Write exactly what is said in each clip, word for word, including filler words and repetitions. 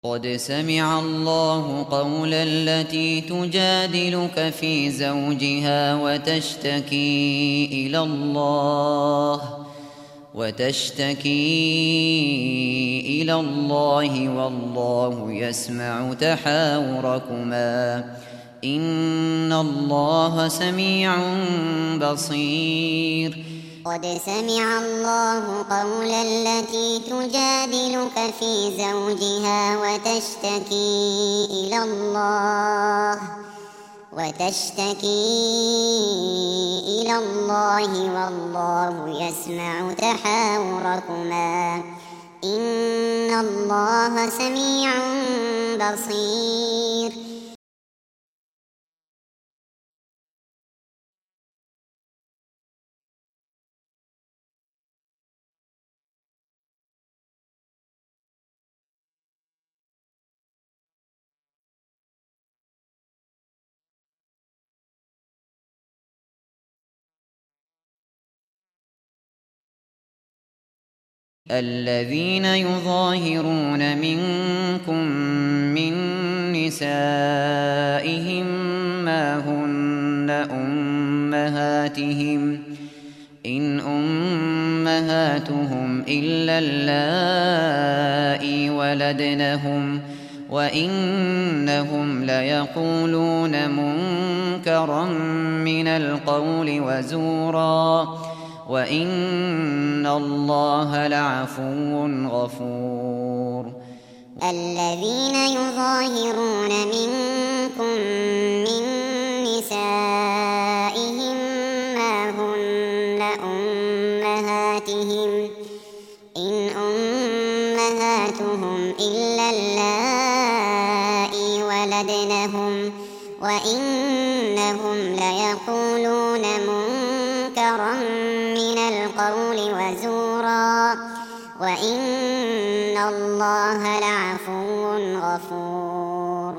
قد سمع الله قول التي تجادلك في زوجها وتشتكي إلى الله وتشتكي إلى الله والله يسمع تحاوركما إن الله سميع بصير. قد سمع الله قول التي تجادلك في زوجها وتشتكي إلى الله وتشتكي إلى الله والله يسمع تحاوركما إن الله سميع بصير. الذين يظاهرون منكم من نسائهم ما هن أمهاتهم إن أمهاتهم إلا اللائي ولدنهم وإنهم ليقولون منكرا من القول وزورا وإن الله لعفو غفور. الذين يظاهرون منكم من نسائهم ما هن أمهاتهم إن أمهاتهم إلا اللائي ولدنهم وإنهم ليقولون منكرا من القول وزورا وإن الله لعفو غفور.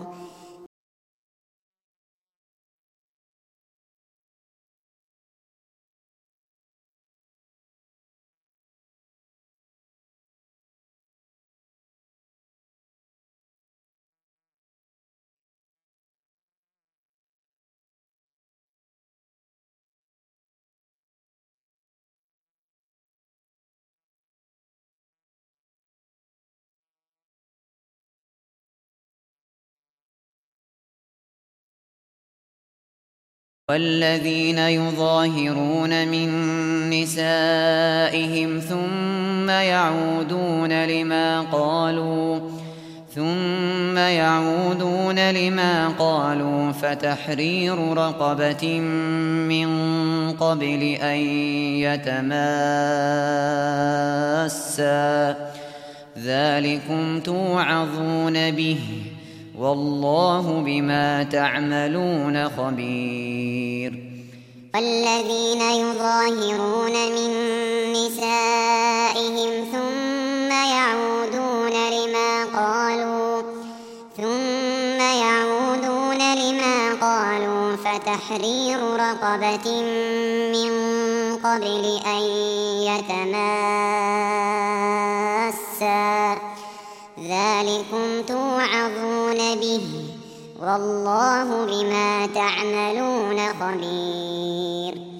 والذين يظاهرون من نسائهم ثم يعودون لما قالوا ثم يعودون لما قالوا فتحرير رقبة من قبل أن يتماسا ذلكم توعظون به والله بما تعملون خبير. والذين يظاهرون من نسائهم ثم يعودون لما قالوا ثم يعودون لما قالوا فتحرير رقبة من قبل أن يتماسا ذلكم توعظون به والله بما تعملون خبير.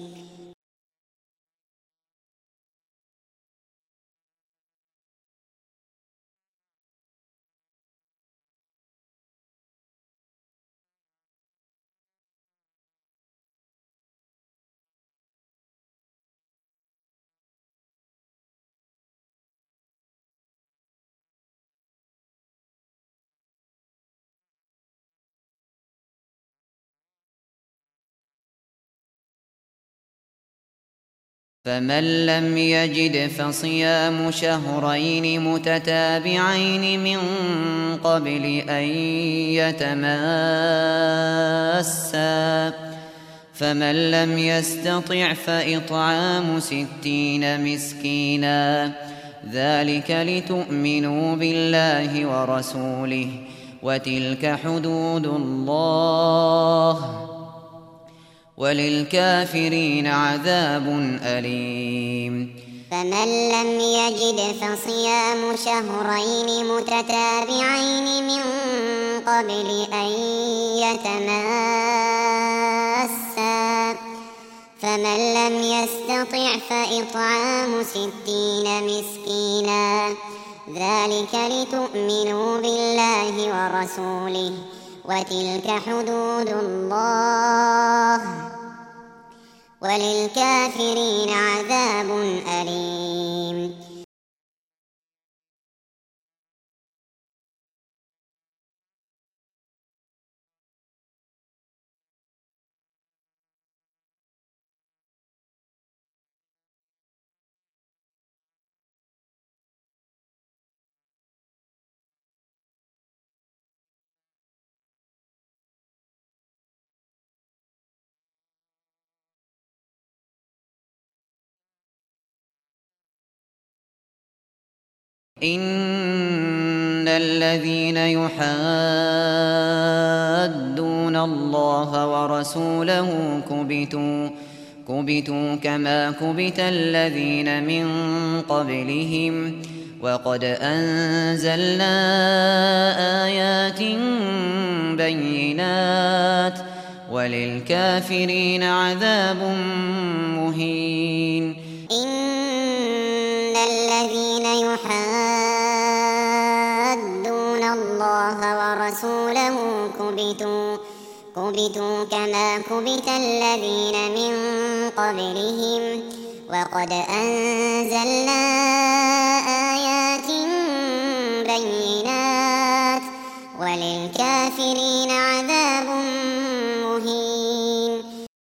فمن لم يجد فصيام شهرين متتابعين من قبل أن يتماسا فمن لم يستطع فإطعام ستين مسكينا ذلك لتؤمنوا بالله ورسوله وتلك حدود الله وللكافرين عذاب أليم. فمن لم يجد فصيام شهرين متتابعين من قبل أن يتماسا فمن لم يستطع فإطعام ستين مسكينا ذلك لتؤمنوا بالله ورسوله وتلك حدود الله وللكافرين عذاب أليم. إن الذين يحادون الله ورسوله كبتوا كبتوا كما كبت الذين من قبلهم وقد أنزلنا آيات بينات وللكافرين عذاب مهين. إن الذين يحادون الله ورسوله كبتوا كبتوا كما كبت الذين من قبلهم وقد أنزلنا آيات بينات وللكافرين عذاب مهين.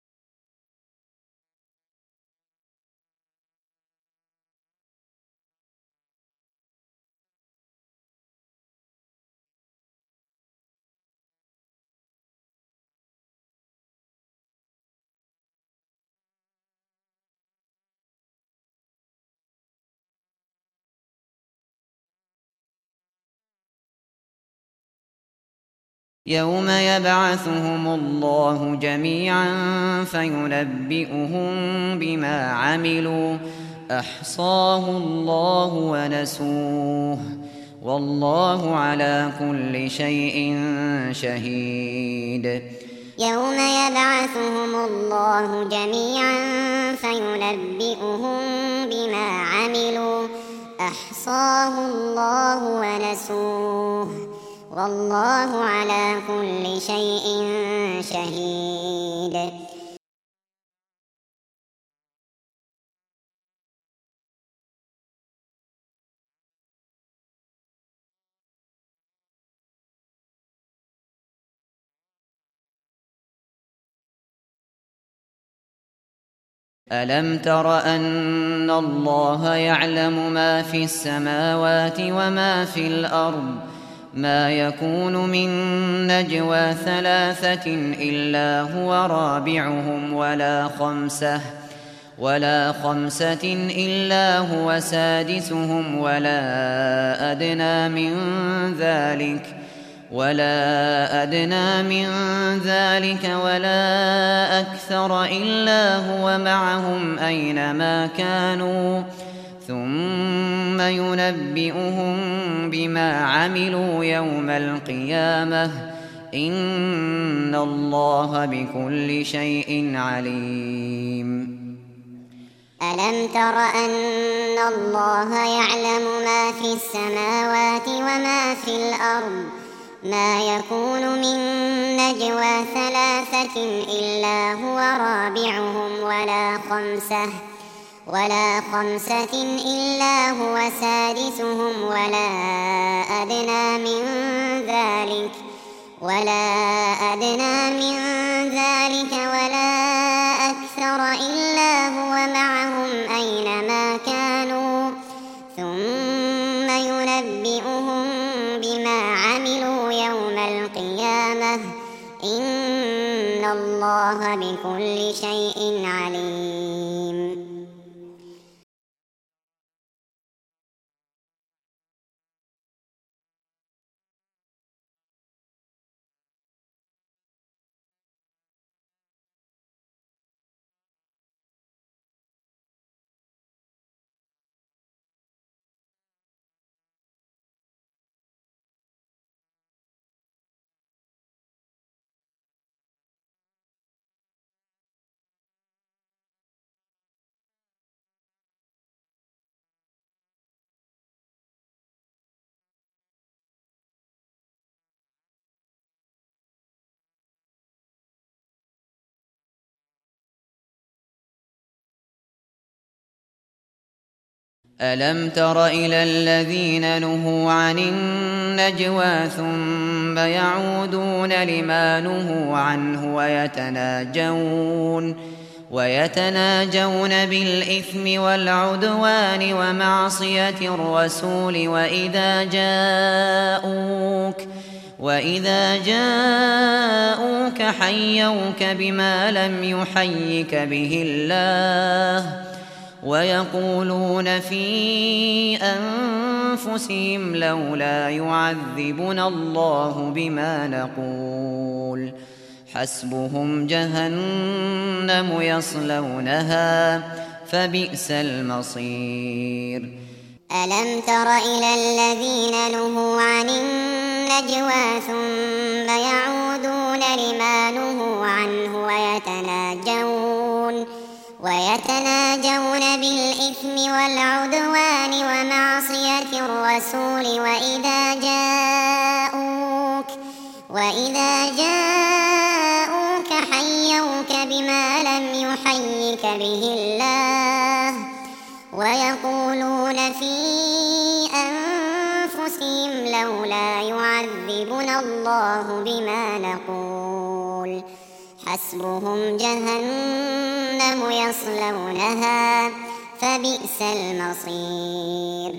يوم يبعثهم الله جميعا فينبئهم بما عملوا أحصاه الله ونسوه والله على كل شيء شهيد. يوم يبعثهم الله جميعا فينبئهم بما عملوا أحصاه الله ونسوه والله على كل شيء شهيد. ألم تر أن الله يعلم ما في السماوات وما في الأرض ما يكون من نجوى ثلاثة إلا هو رابعهم ولا خمسة ولا خمسة إلا هو سادسهم ولا أدنى من ذلك ولا أدنى من ذلك ولا أكثر إلا هو معهم أينما كانوا ثم ينبئهم بما عملوا يوم القيامة إن الله بكل شيء عليم. ألم تر أن الله يعلم ما في السماوات وما في الأرض ما يكون من نجوى ثلاثة إلا هو رابعهم ولا خمسة ولا خمسة إلا هو سادسهم ولا أدنى من ذلك ولا أدنى من ذلك ولا أكثر إلا هو معهم أينما كانوا ثم ينبئهم بما عملوا يوم القيامة إن الله بكل شيء عليم. ألم تر إلى الذين نهوا عن النجوى ثم يعودون لما نهوا عنه ويتناجون ويتناجون بالإثم والعدوان ومعصية الرسول وإذا جاءوك وإذا جاءوك حيوك بما لم يحيك به الله ويقولون في أنفسهم لولا يعذبنا الله بما نقول حسبهم جهنم يصلونها فبئس المصير. ألم تر إلى الذين نهوا عن النجوى ثم يعودون لما نهوا عنه ويتناجون ويتناجون بالإثم والعدوان ومعصية الرسول وإذا جاءوك وإذا جاءوك حيوك بما لم يحيك به الله ويقولون في أنفسهم لولا يعذبنا الله بما نقول حسبهم جهنم يصلونها فبئس المصير.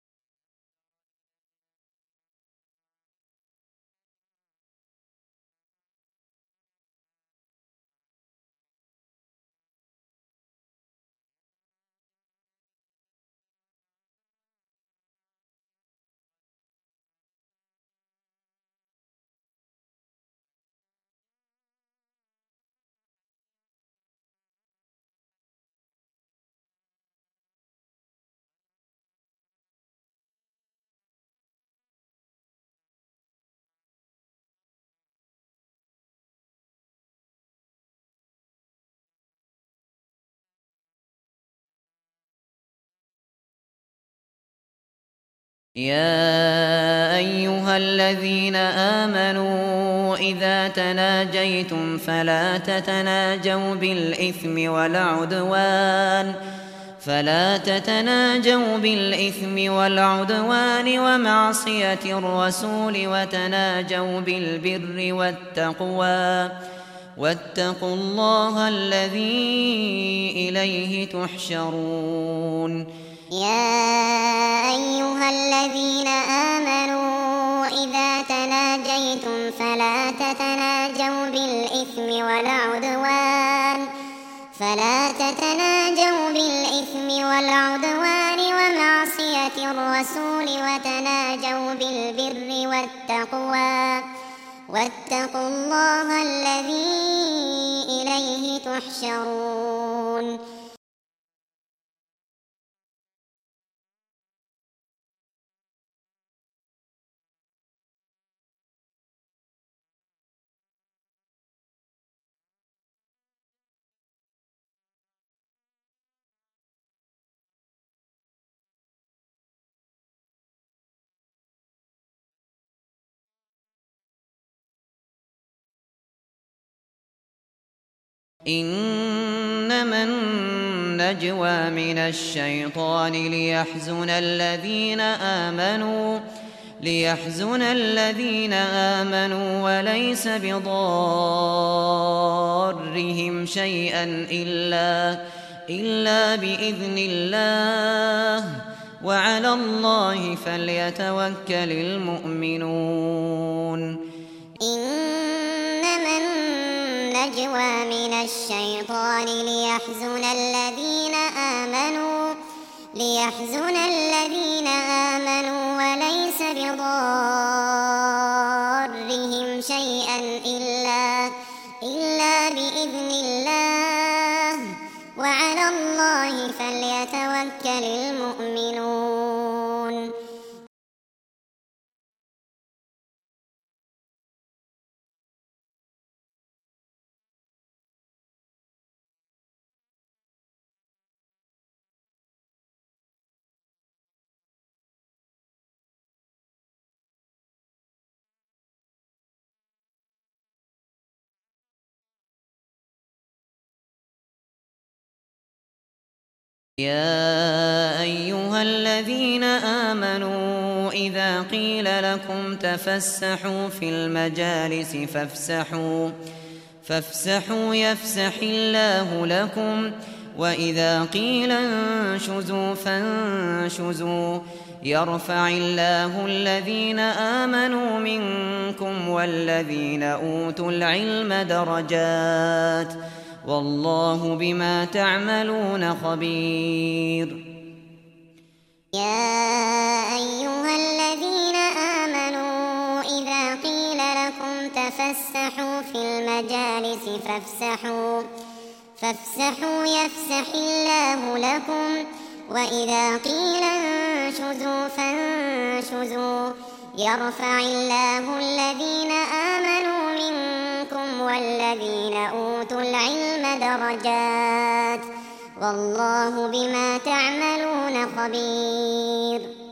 يا أيها الذين آمنوا إذا تناجيتم فلا تتناجوا بالإثم والعدوان فلا تتناجوا بالإثم والعدوان ومعصية الرسول وتناجوا بالبر والتقوى واتقوا الله الذي إليه تحشرون. يا أيها الذين آمنوا إذا تناجيتم فلا تتناجوا بالإثم والعدوان فلا تتناجوا بالإثم والعدوان ومعصية الرسول وتناجوا بالبر والتقوى واتقوا الله الذي إليه تحشرون. إنما النجوى من الشيطان ليحزن الذين آمنوا ليحزن الذين آمنوا وليس بضارهم شيئا إلا إلا بإذن الله وعلى الله فليتوكل المؤمنون. إنما النجوى من الشيطان ليحزن الذين آمنوا ليحزن الذين آمنوا وليس بضارهم شيئا إلا إلا بإذن الله وعلى الله فليتوكل المؤمنون. يا أيها وإذا قيل لكم تفسحوا في المجالس فافسحوا فافسحوا يفسح الله لكم وإذا قيل انشزوا فانشزوا يرفع الله الذين آمنوا منكم والذين أوتوا العلم درجات والله بما تعملون خبير. يا أيها الذين آمنوا إذا قيل لكم تفسحوا في المجالس فافسحوا فافسحوا يفسح الله لكم وإذا قيل انشزوا فانشزوا يرفع الله الذين آمنوا منكم والذين أوتوا العلم درجات والله بما تعملون خبير.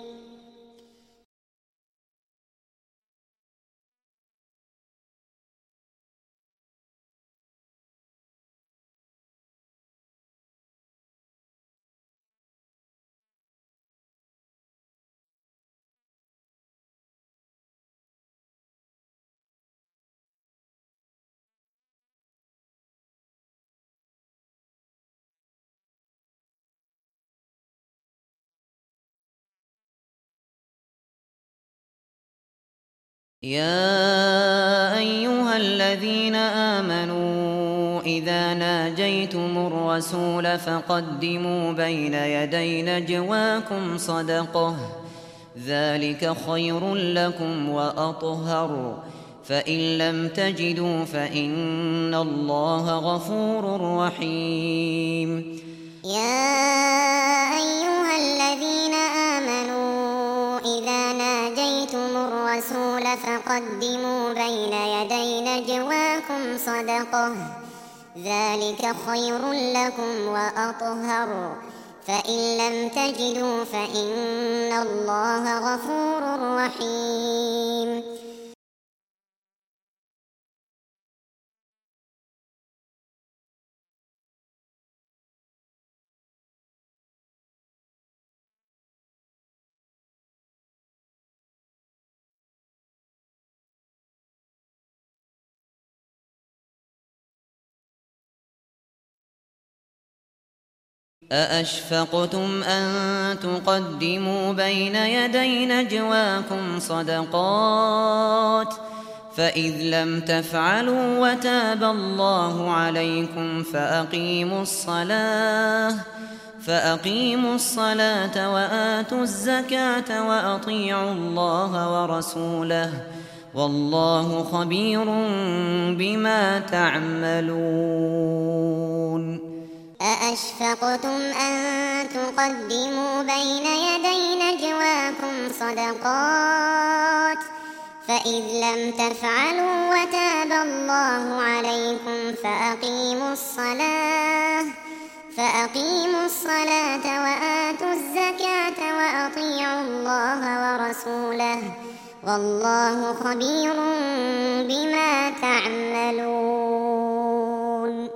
يا أيها الذين آمنوا إذا ناجيتم الرسول فقدموا بين يدي نجواكم صدقة ذلك خير لكم وأطهر فإن لم تجدوا فإن الله غفور رحيم. يا أيها الذين آمنوا إذا ناجيتم الرسول فقدموا بين يدي نجواكم صدقة ذلك خير لكم وأطهر فإن لم تجدوا فإن الله غفور رحيم. أأشفقتم أن تقدموا بين يدي نجواكم صدقات فإذ لم تفعلوا وتاب الله عليكم فأقيموا الصلاة فأقيموا الصلاة وآتوا الزكاة وأطيعوا الله ورسوله والله خبير بما تعملون. أأشفقتم أن تقدموا بين يدي نجواكم صدقات فإذ لم تفعلوا وتاب الله عليكم فأقيموا الصلاة فأقيموا الصلاة وآتوا الزكاة وأطيعوا الله ورسوله والله خبير بما تعملون.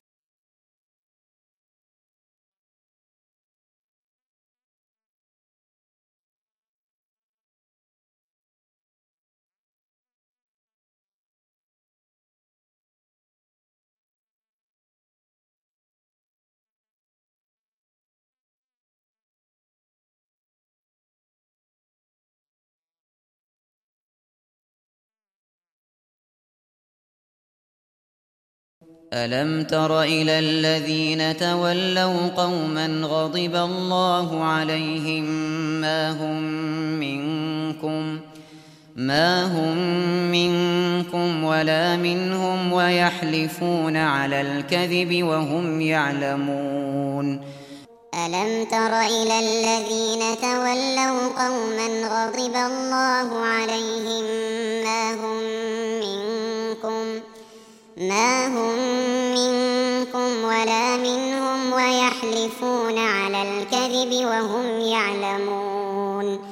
ألم تر إلى الذين تولوا قوما غضب الله عليهم ما هم منكم ما هم منكم ولا منهم ويحلفون على الكذب وهم يعلمون. ألم تر إلى الذين تولوا قوما غضب الله عليهم ما هم منكم ما هم منكم ولا منهم ويحلفون على الكذب وهم يعلمون.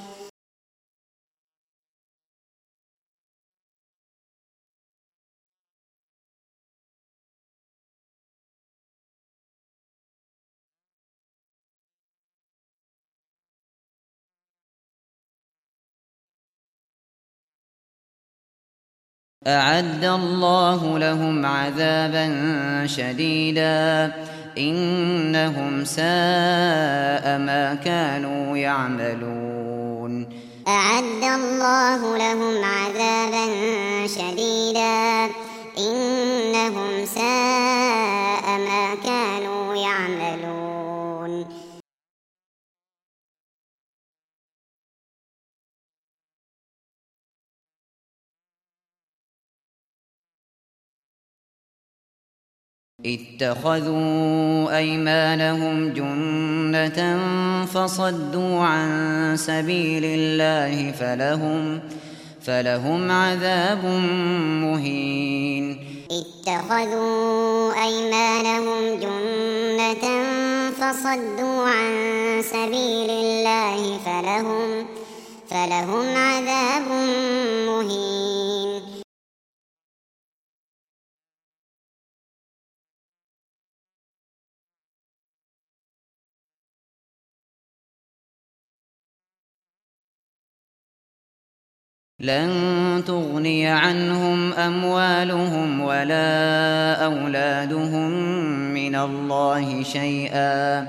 أعد الله لهم عذابا شديدا إنهم ساء ما كانوا يعملون. أعد الله لهم عذابا شديدا إنهم ساء ما كانوا يعملون. اتخذوا أيمانهم جنة فصدوا عن سبيل الله فلهم فلهم عذاب مهين. اتخذوا أيمانهم جنة فصدوا عن سبيل الله فلهم فلهم عذاب مهين. لن تغني عنهم أموالهم ولا أولادهم من الله شيئا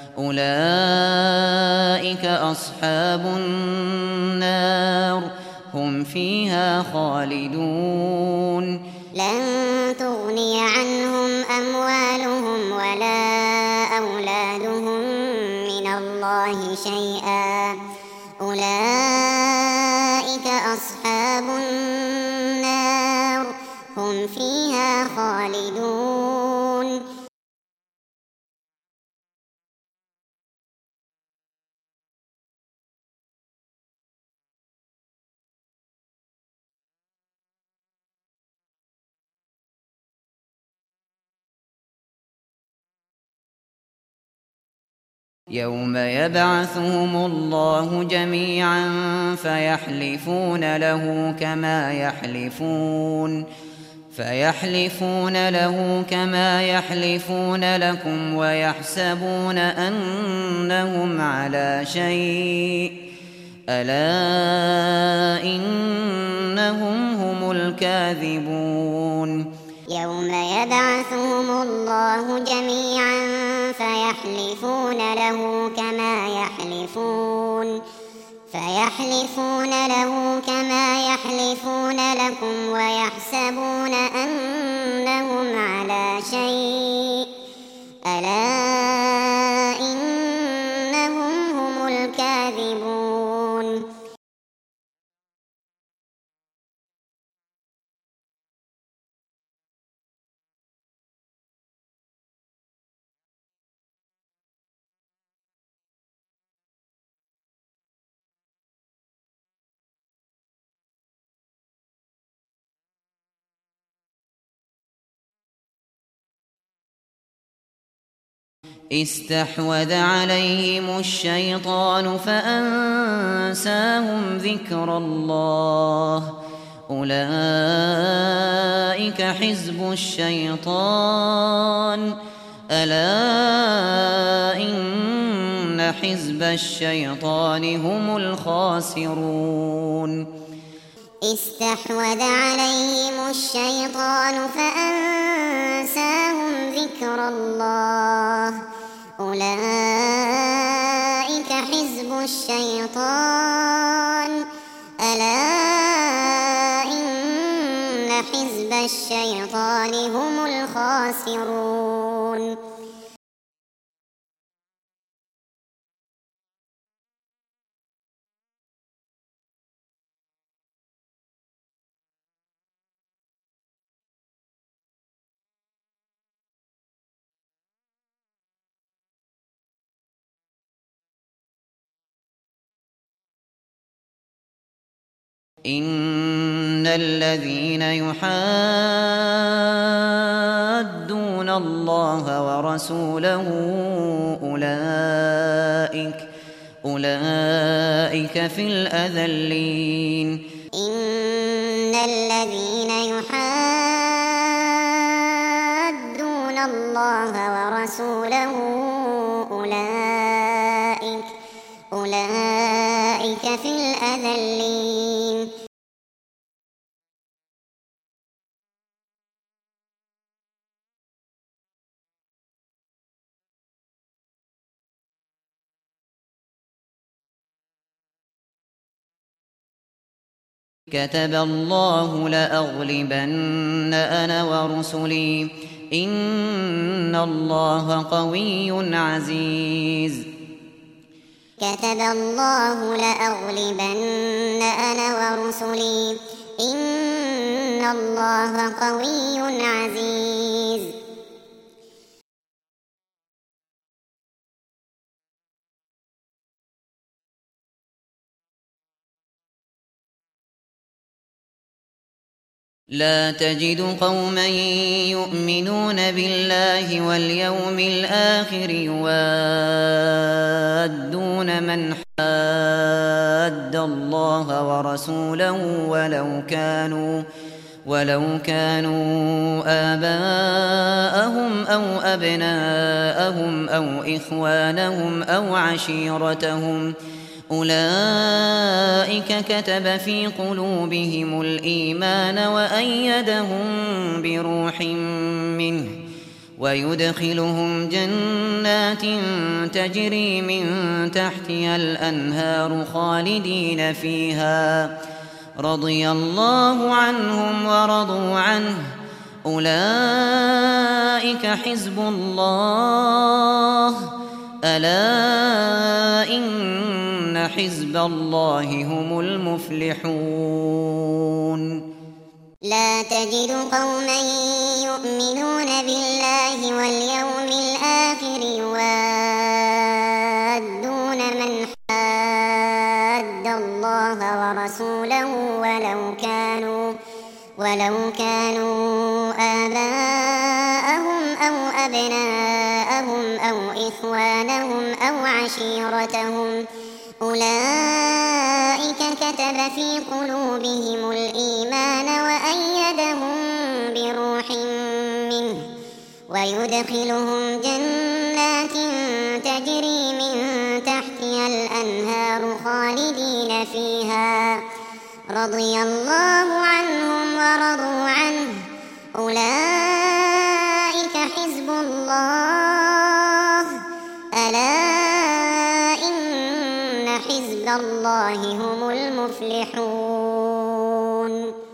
أولئك أصحاب النار هم فيها خالدون. لن تغني عنهم أموالهم ولا أولادهم من الله شيئا أولئك أصحاب النار هم فيها خالدون. يوم يبعثهم الله جميعا فيحلفون له كما يحلفون فيحلفون له كما يحلفون لكم ويحسبون أنهم على شيء ألا إنهم هم الكاذبون. يوم يبعثهم الله جميعا فيحلفون له كما يحلفون فيحلفون له كما يحلفون لكم ويحسبون أنهم على شيء ألا إنهم هم الكاذبون. استحوذ عليهم الشيطان فأنساهم ذكر الله أولئك حزب الشيطان ألا إن حزب الشيطان هم الخاسرون. استحوذ عليهم الشيطان فأنساهم ذكر الله أولئك حزب الشيطان ألا إن حزب الشيطان هم الخاسرون. إن الذين يحادون الله ورسوله أولئك أولئك في الأذلين. إن الذين يحادون الله ورسوله أولئك أولئك في الأذلين. كتب الله لأغلبن أنا ورسلي إن الله قوي عزيز. كتب الله لأغلبن أنا ورسلي إن الله قوي عزيز. لا تجد قوما يؤمنون بالله واليوم الآخر يوادون من حاد الله ورسوله ولو كانوا ولو كانوا آباءهم أو أبناءهم أو إخوانهم أو عشيرتهم أولئك كتب في قلوبهم الإيمان وأيدهم بروح منه ويدخلهم جنات تجري من تحتها الأنهار خالدين فيها رضي الله عنهم ورضوا عنه أولئك حزب الله ألا إن حزب الله هم المفلحون. لا تجد قوما يؤمنون بالله واليوم الآخر يوادون من حاد الله ورسوله ولو كانوا ولو كانوا آباءهم أو أبناءهم أو إخوانهم أو عشيرتهم أولئك كتب في قلوبهم الإيمان وأيدهم بروح منه ويدخلهم جنات تجري من تحتها الأنهار خالدين فيها رضي الله عنهم ورضوا عنه أولئك حزب الله ألا إن حزب الله هم المفلحون.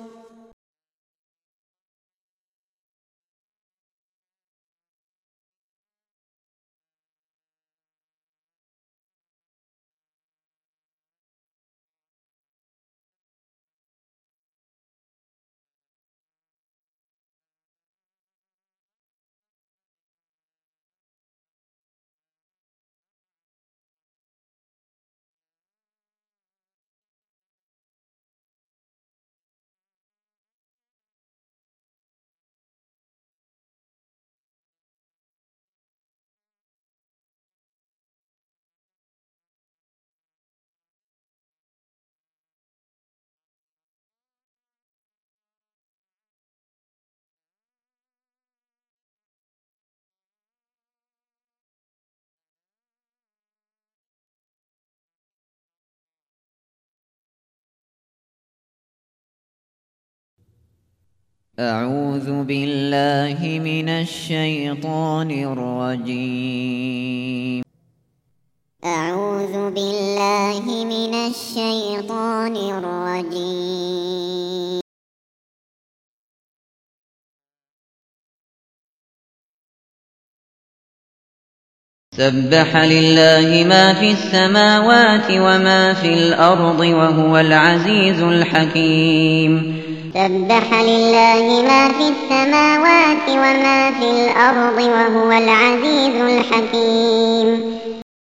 أعوذ بالله من الشيطان الرجيم. أعوذ بالله من الشيطان الرجيم. سبح لله ما في السماوات وما في الأرض وهو العزيز الحكيم. سبح لله ما في السماوات وما في الأرض وهو العزيز الحكيم.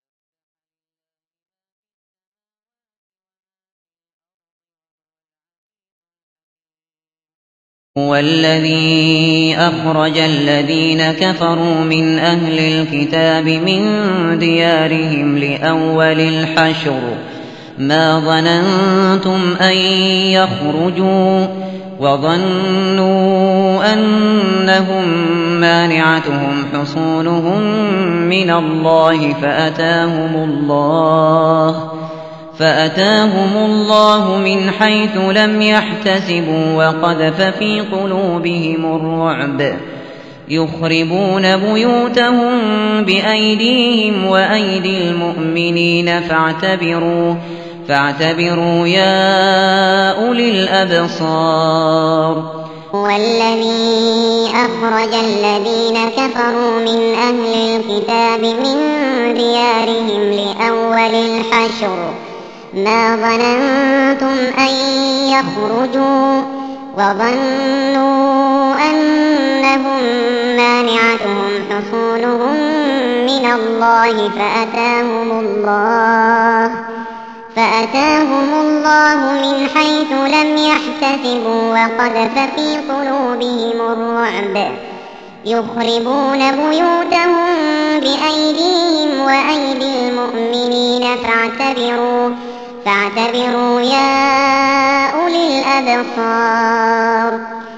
هو الذي أخرج الذين كفروا من أهل الكتاب من ديارهم لأول الحشر ما ظننتم أن يخرجوا وظنوا أنهم مانعتهم حصونهم من الله فأتاهم الله فأتاهم الله من حيث لم يحتسبوا وقذف في قلوبهم الرعب يخربون بيوتهم بأيديهم وأيدي المؤمنين فاعتبروا فاعتبروا يا أولي الأبصار. هو الذي أخرج الذين كفروا من أهل الكتاب من ديارهم لأول الحشر ما ظننتم أن يخرجوا وظنوا أنهم مانعتهم حصونهم من الله فأتاهم الله فأتاهم الله من حيث لم يحتسبوا وقذف في قلوبهم الرعب يخربون بيوتهم بأيديهم وأيدي المؤمنين فاعتبروا فاعتبروا يا أولي الأبصار.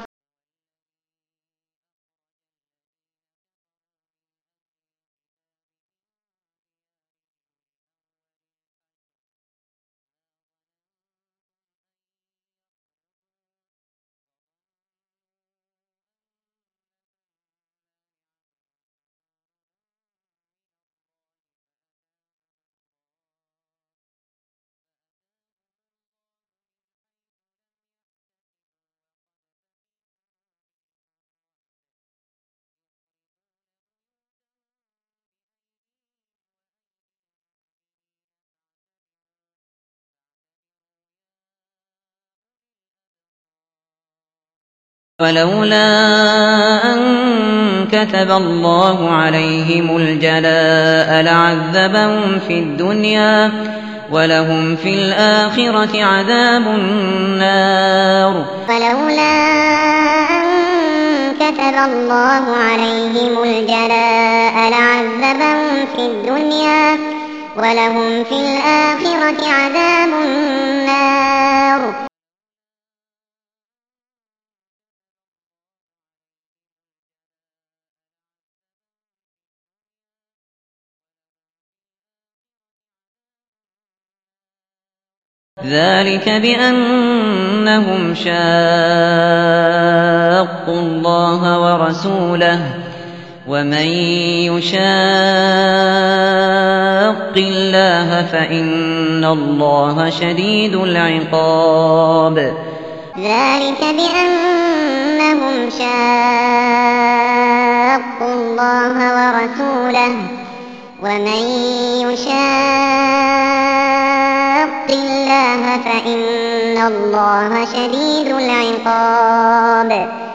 ولولا أن كتب الله عليهم الجلاء لعذبهم في الدنيا ولهم في الآخرة عذاب النار. ولولا أن كتب الله عليهم الجلاء لعذبهم في الدنيا ولهم في الآخرة عذاب النار. ذلك بأنهم شاقوا الله ورسوله ومن يشاق الله فإن الله شديد العقاب. ذلك بأنهم شاقوا الله ورسوله ومن يشاق الله فإن الله شديد العقاب.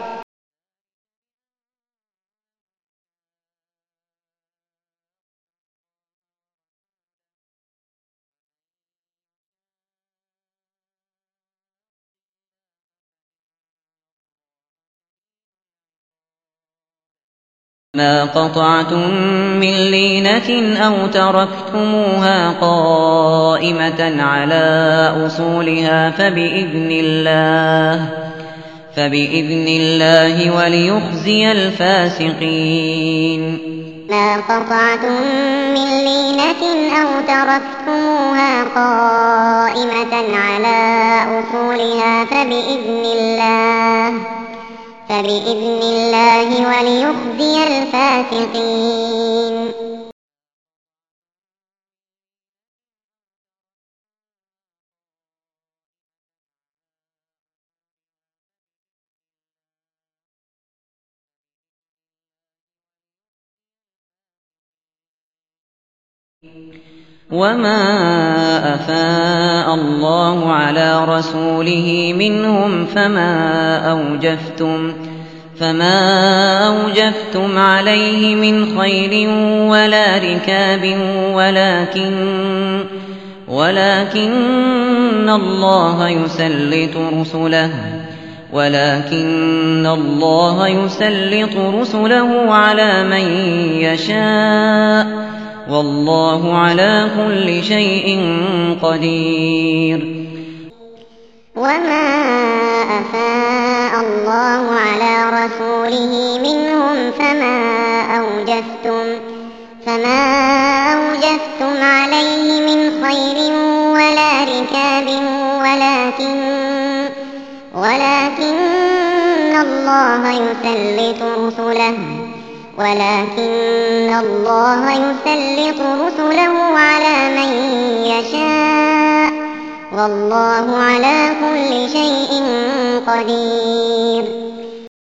ما قطعتم من لينة أو تركتموها قائمة على أصولها فبإذن الله فبإذن الله وليخزي الفاسقين. ما قطعتم من لينة أو تركتموها قائمة على أصولها فبإذن الله فبإذن الله وليخزي الفاسقين. وما أفاء الله على رسوله منهم فما أوجفتم فما أوجفتم عليه من خيل ولا ركاب ولكن ولكن الله يسلط رسله ولكن الله يسلط رسله على من يشاء والله على كل شيء قدير. وما أفاء الله على رسوله منهم فما أوجفتم فما أوجفتم عليه من خيل ولا ركاب ولكن ولكن الله يسلط رسله ولكن الله يسلط رسله على من يشاء والله على كل شيء قدير.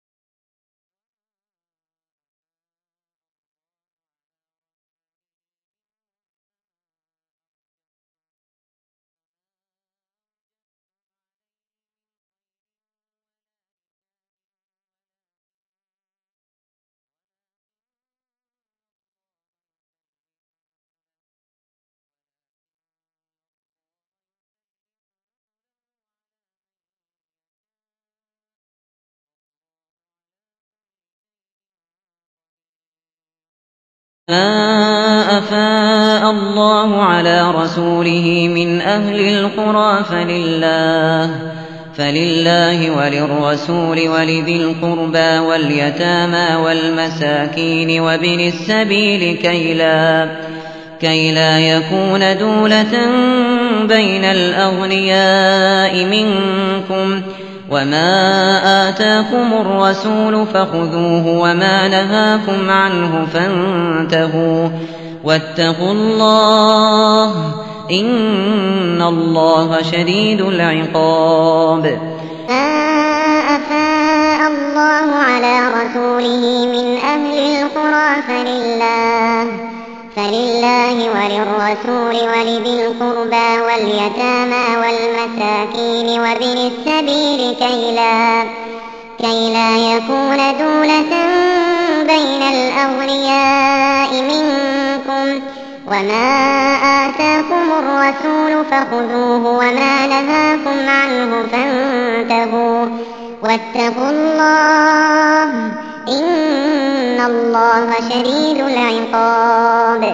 ما أفاء الله على رسوله من أهل القرى فلله, فلله وللرسول ولذي القربى واليتامى والمساكين وابن السبيل كي لا, كي لا يكون دولة بين الأغنياء منكم. وما آتاكم الرسول فخذوه وما نهاكم عنه فانتهوا واتقوا الله إن الله شديد العقاب. ما أفاء الله على رسوله من أهل القرى فلله, فلله وللرسول ولذي القربى واليتامى والمساكين وابن السبيل كي لا, كي لا يكون دولة بين الأغنياء منكم. وما آتاكم الرسول فخذوه وما نهاكم عنه فانتهوا واتقوا الله إن الله شديد العقاب.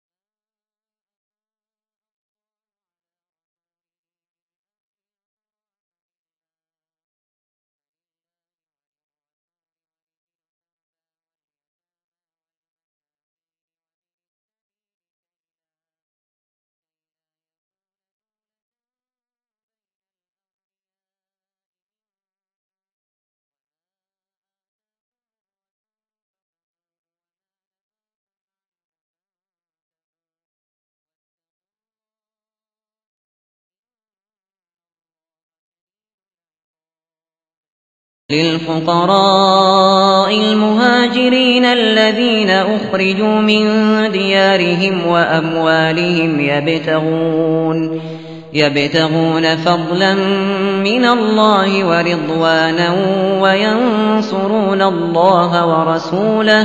للفقراء المهاجرين الذين أخرجوا من ديارهم وأموالهم يبتغون, يبتغون فضلا من الله ورضوانا وينصرون الله ورسوله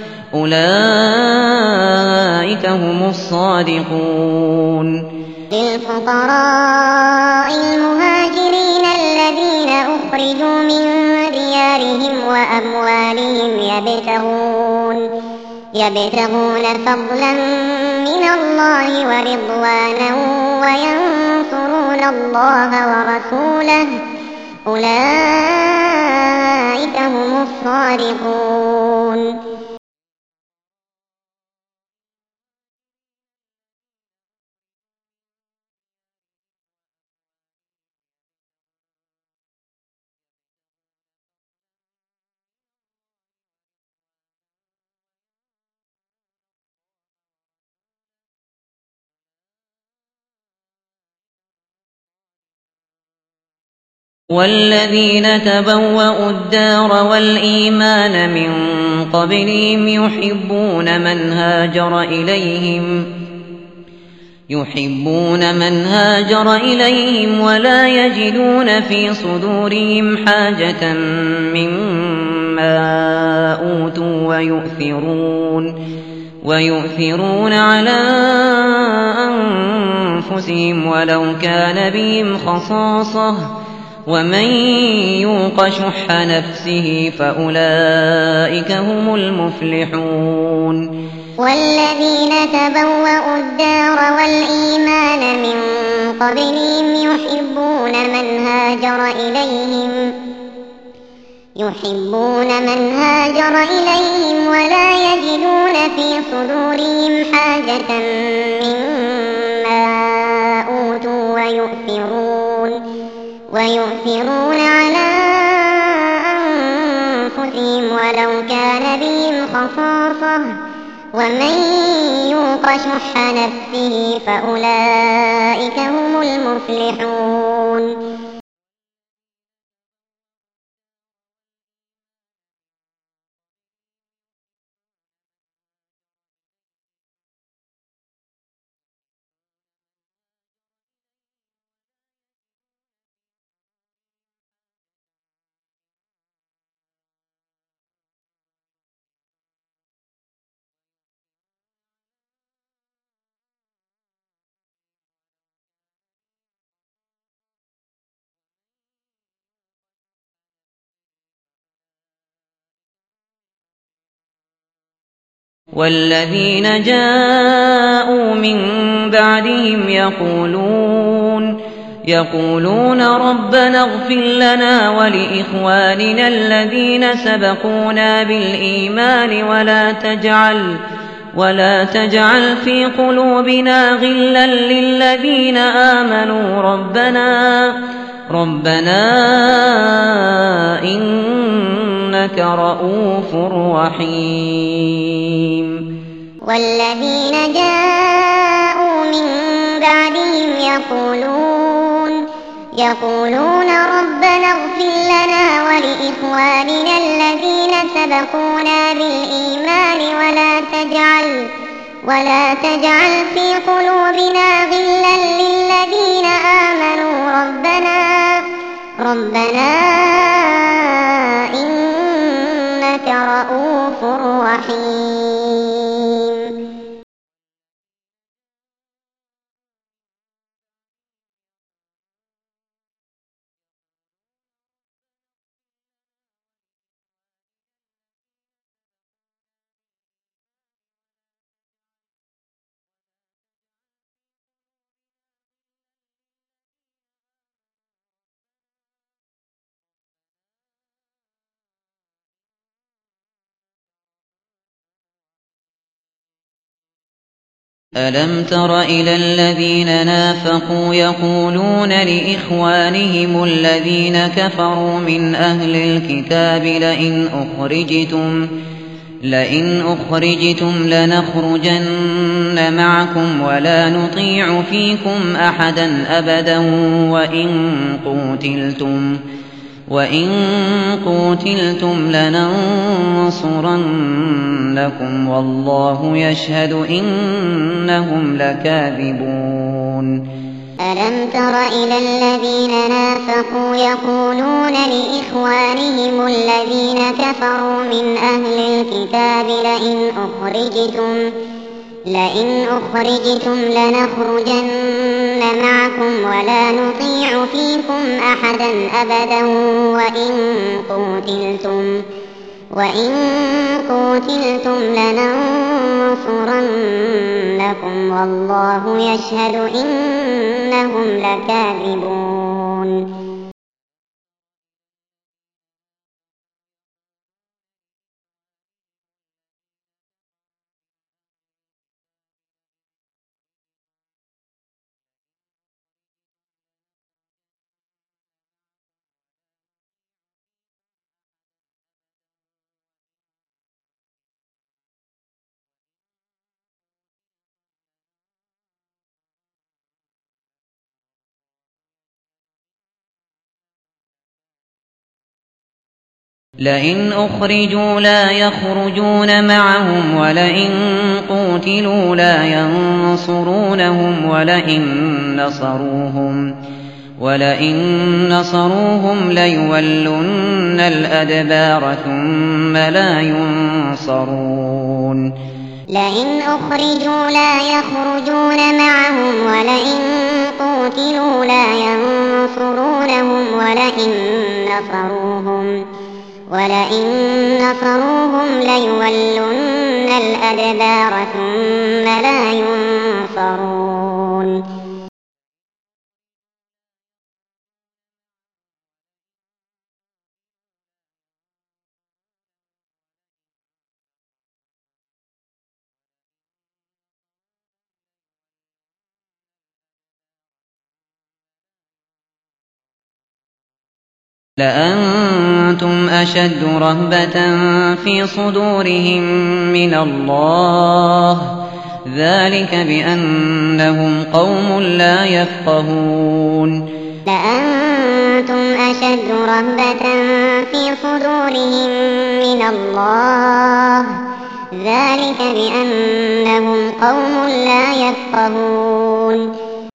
أولئك هم الصادقون. للفقراء المهاجرين الذين أخرجوا من ديارهم وأموالهم يبتغون, يبتغون فضلا من الله ورضوانا وينصرون الله ورسوله أولئك هم الصادقون. والذين تبوأوا الدار والإيمان من قبلهم يحبون من هاجر إليهم يحبون من هاجر إليهم ولا يجدون في صدورهم حاجة مما أوتوا ويؤثرون ويؤثرون على أنفسهم ولو كان بهم خصاصة ومن يوق شح نفسه فأولئك هم المفلحون. والذين تبوأوا الدار والإيمان من قبلهم يحبون من هاجر إليهم يحبون من هاجر إليهم ولا يجدون في صدورهم حاجة مما أوتوا ويؤثرون ويؤثرون على أنفسهم ولو كان بهم خصاصة ومن يوق شح نفسه فأولئك هم المفلحون. والذين جاءوا من بعدهم يقولون يقولون ربنا اغفر لنا ولإخواننا الذين سبقونا بالإيمان ولا تجعل ولا تجعل في قلوبنا غلا للذين آمنوا ربنا ربنا إنك رؤوف رحيم. والذين جاءوا من بعدهم يقولون يقولون ربنا اغفر لنا ولإخواننا الذين سبقونا بالإيمان ولا تجعل ولا تجعل في قلوبنا غلا للذين آمنوا ربنا ربنا إنك رؤوف رحيم. ألم تر إلى الذين نافقوا يقولون لإخوانهم الذين كفروا من أهل الكتاب لئن أخرجتم لئن أخرجتم لنخرجن معكم ولا نطيع فيكم أحدا أبدا وإن قوتلتم وإن قوتلتم لننصرنكم والله يشهد إنهم لكاذبون. ألم تر إلى الذين نافقوا يقولون لإخوانهم الذين كفروا من أهل الكتاب لئن أخرجتم لئن أخرجتم لنخرجن معكم ولا نطيع فيكم أحدا أبدا وإن قوتلتم وإن قوتلتم لننصرنكم والله يشهد إنهم لكاذبون. لئن أخرجوا لا يخرجون معهم ولئن قوتلوا لا ينصرونهم ولئن نصروهم ولئن نصروهم ليولن الأدبار ثم لا ينصرون. لئن أخرجوا لا يخرجون معهم ولئن قوتلوا لا ينصرونهم ولئن نصروهم ولئن نصروهم ليولن الأدبار ثم لا ينصرون. لأنتم أنتم أشد رهبة في صدورهم من الله ذلك بأنهم قوم لا يفقهون لأنتم أشد رهبة في صدورهم من الله ذلك بأنهم قوم لا يفقهون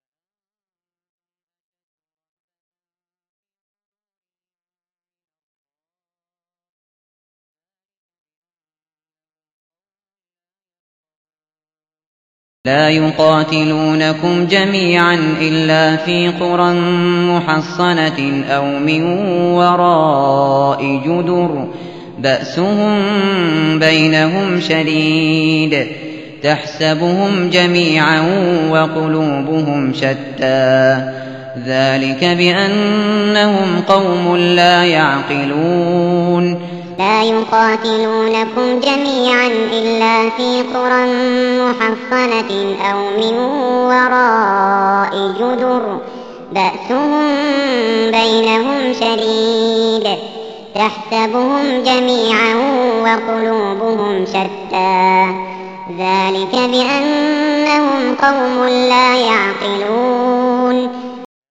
لا يقاتلونكم جميعا إلا في قرى محصنة أو من وراء جدر بأسهم بينهم شديد تحسبهم جميعا وقلوبهم شتى ذلك بأنهم قوم لا يعقلون لا يقاتلونكم جميعا إلا في قرى محصنة أو من وراء جدر بأسهم بينهم شديد تحسبهم جميعا وقلوبهم شتى ذلك بأنهم قوم لا يعقلون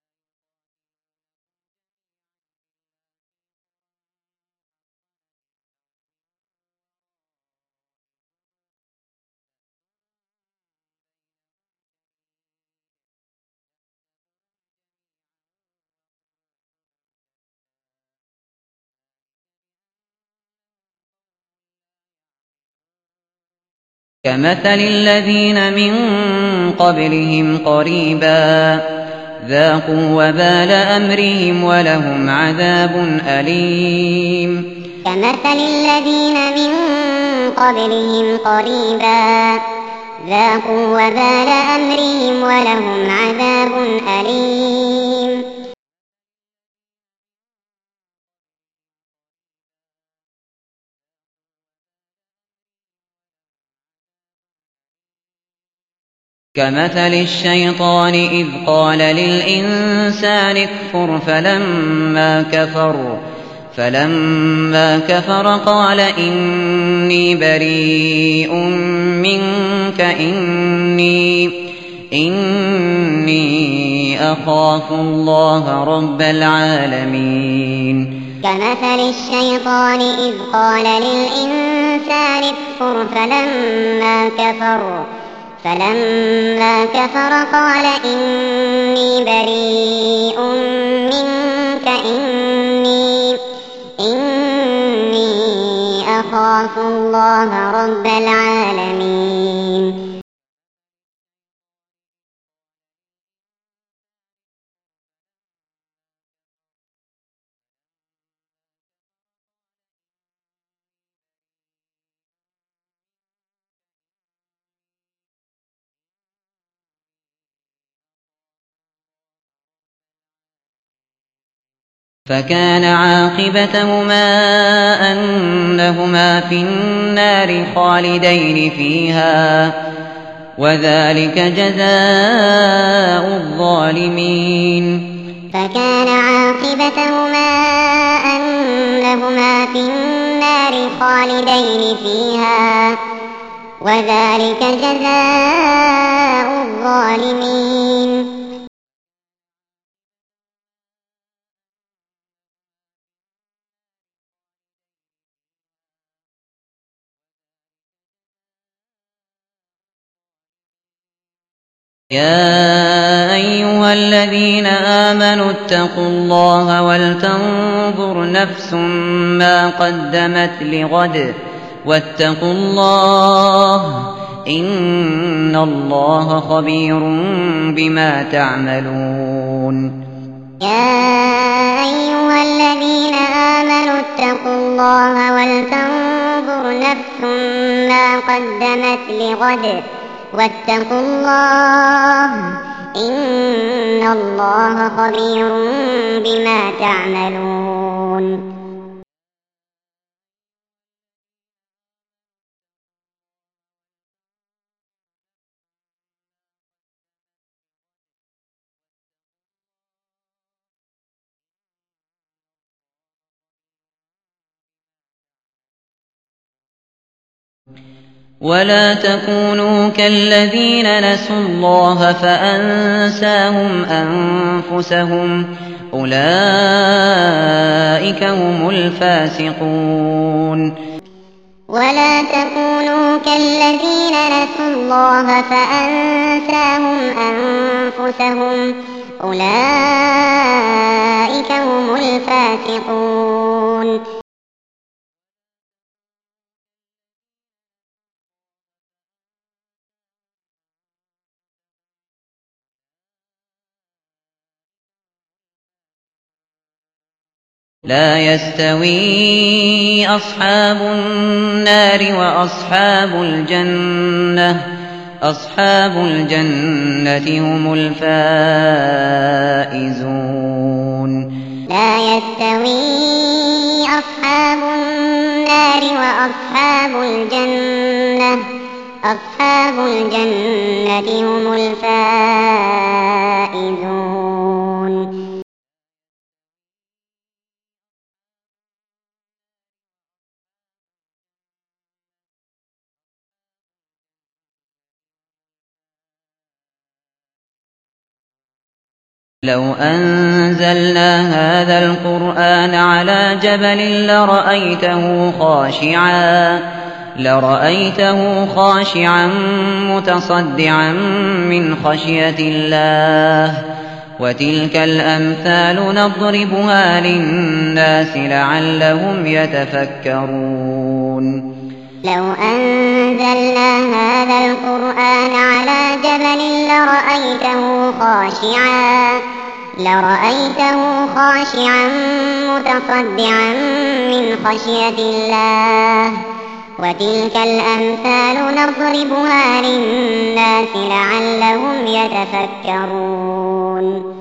كمثل الذين من قبلهم قريبا ذاقوا وبال أمرهم ولهم عذاب أليم كمثل الذين من قبلهم قريبا ذاقوا وبال أمرهم ولهم عذاب أليم كمثل الشيطان إذ قال للإنسان اكفر فلما كفر فلما كفر قال إني بريء منك إني إني أخاف الله رب العالمين كمثل الشيطان إذ قال للإنسان اكفر فلما كفر فلما كفر قال إني بريء منك إني إني أخاف الله رب العالمين فكان عاقبتهما أنهما في النار خالدين فيها وذلك جزاء الظالمين فكان عاقبتهما أنهما في النار خالدين فيها وذلك جزاء الظالمين يا أيها الذين آمنوا اتقوا الله ولتنظر نفس ما قدمت لغد واتقوا الله إن الله خبير بما تعملون يا أيها الذين آمنوا اتقوا الله ولتنظر نفس ما قدمت لغد واتقوا الله إن الله خبير بما تعملون ولا تكونوا كالذين نسوا الله فأنساهم أنفسهم أولئك هم الفاسقون. ولا تكونوا كالذين نسوا الله فأنساهم أنفسهم أولئك هم الفاسقون. لا يستوي أصحاب النار وأصحاب الجنة أصحاب الجنة هم الفائزون. لا يستوي أصحاب النار وأصحاب الجنة أصحاب الجنة هم الفائزون. لو أنزلنا هذا القرآن على جبل لرأيته خاشعا لرأيته خاشعا متصدعا من خشية الله. وتلك الأمثال نضربها للناس لعلهم يتفكرون. لو أنزلنا هذا القرآن على جبل لرأيته خاشعا لرأيته خاشعا متصدعا من خشية الله. وتلك الأمثال نضربها للناس لعلهم يتفكرون.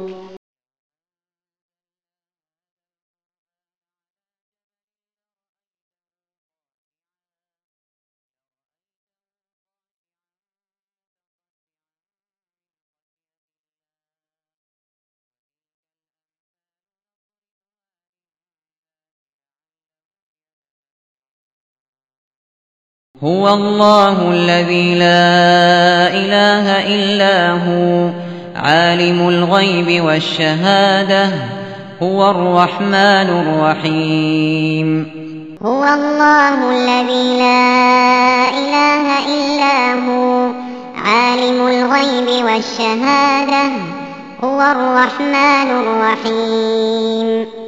هو الله الذي لا إله إلا هو عالم الغيب والشهادة هو الرحمن الرحيم. هو الله الذي لا إله إلا هو عالم الغيب والشهادة هو الرحمن الرحيم.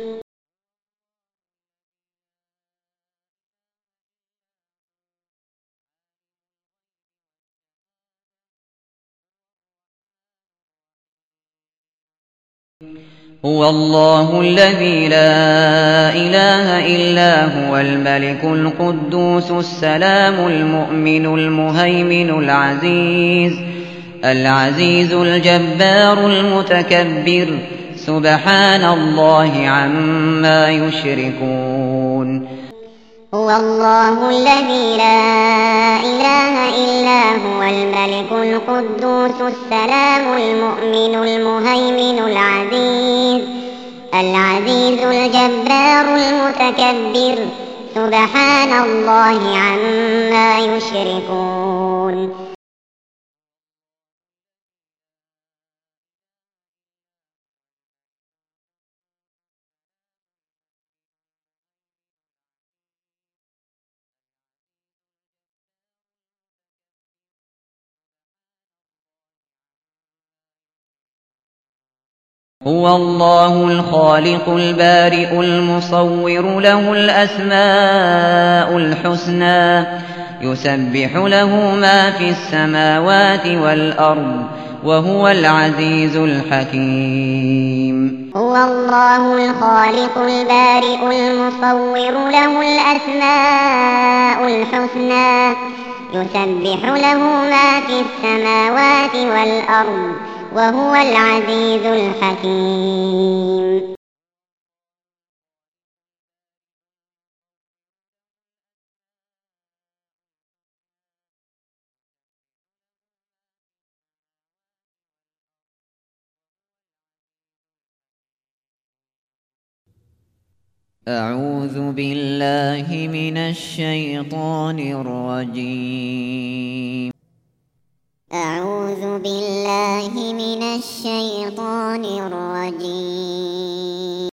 هو الله الذي لا إله إلا هو الملك القدوس السلام المؤمن المهيمن العزيز العزيز الجبار المتكبر سبحان الله عما يشركون. هو الله الذي لا إله إلا هو الملك القدوس السلام المؤمن المهيمن العزيز العزيز الجبار المتكبر سبحان الله عما يشركون. هو الله الخالق البارئ المصور له الأسماء الحسنى يسبح له ما في السماوات والأرض وهو العزيز الحكيم. هو الله الخالق البارئ المصور له الأسماء الحسنى يسبح له ما في السماوات والأرض وهو العزيز الحكيم. أعوذ بالله من الشيطان الرجيم. أعوذ بالله من الشيطان الرجيم.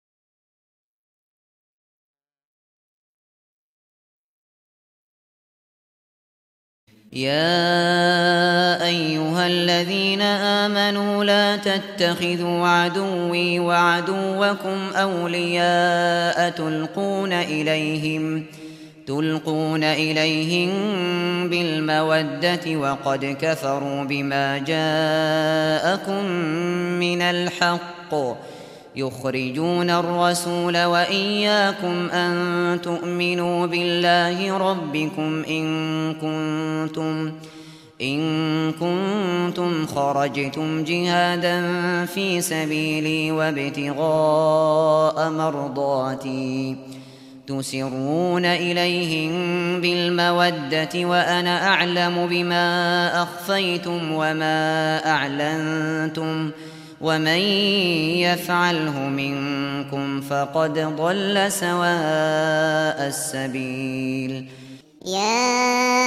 يا أيها الذين آمنوا لا تتخذوا عدوي وعدوكم أولياء تلقون إليهم تلقون إليهم بالمودة وقد كفروا بما جاءكم من الحق يخرجون الرسول وإياكم أن تؤمنوا بالله ربكم إن كنتم إن كنتم خرجتم جهادا في سبيلي وابتغاء مرضاتي تسرون إليهم بالمودة وأنا أعلم بما أخفيتم وما أعلنتم ومن يفعله منكم فقد ضل سواء السبيل. يا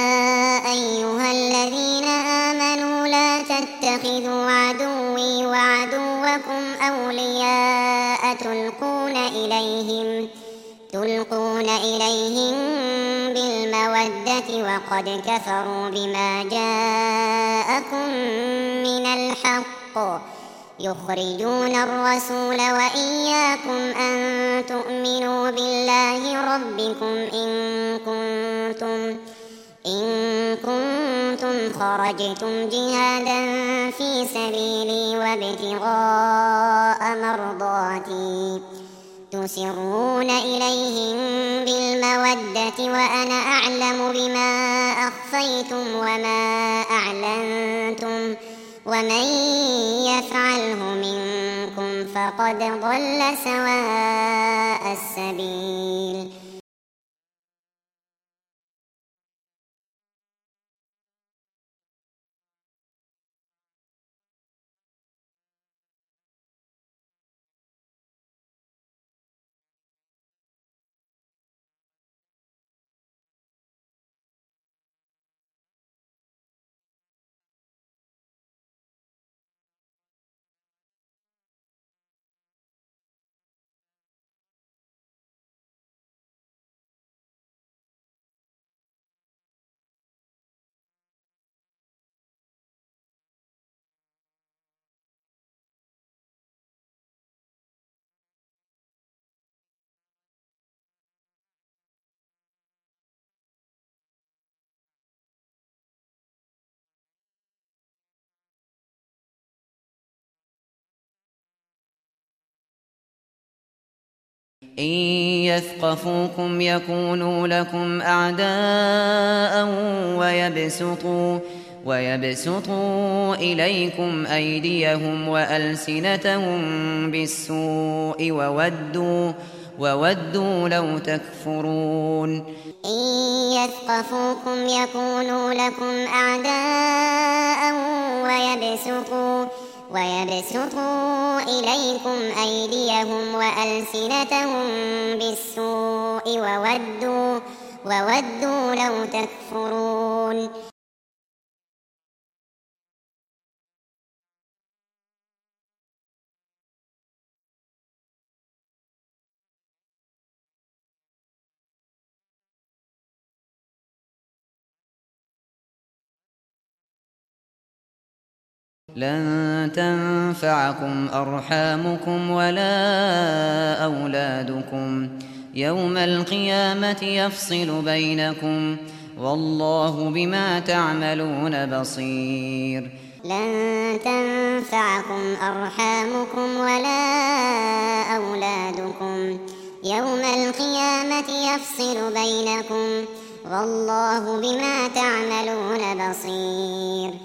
أيها الذين آمنوا لا تتخذوا عدوي وعدوكم أولياء تلقون إليهم تلقون إليهم بالمودة وقد كفروا بما جاءكم من الحق يخرجون الرسول وإياكم أن تؤمنوا بالله ربكم إن كنتم إن كنتم خرجتم جهادا في سبيلي وابتغاء مرضاتي تسرون إليهم بالمودة وأنا أعلم بما أخفيتم وما أعلنتم ومن يفعله منكم فقد ضل سواء السبيل. إن يثقفوكم يكونوا لكم أعداء ويبسطوا, ويبسطوا إليكم أيديهم وألسنتهم بالسوء وودوا, وودوا لو تكفرون. إن يثقفوكم يكونوا لكم أعداء ويبسطوا ويبسطوا إليكم أيديهم وألسنتهم بالسوء وودوا, وودوا لو تكفرون. لن تنفعكم أرحامكم ولا أولادكم يوم القيامة يفصل بينكم والله بما تعملون بصير. لن تنفعكم أرحامكم ولا أولادكم يوم القيامة يفصل بينكم والله بما تعملون بصير.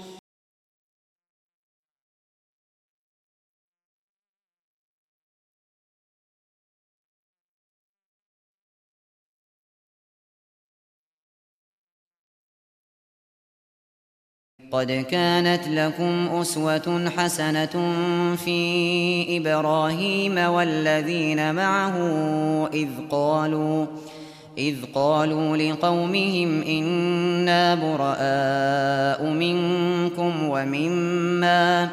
قد كانت لكم أسوة حسنة في إبراهيم والذين معه إذ قالوا إذ قالوا لقومهم إنا براء منكم ومما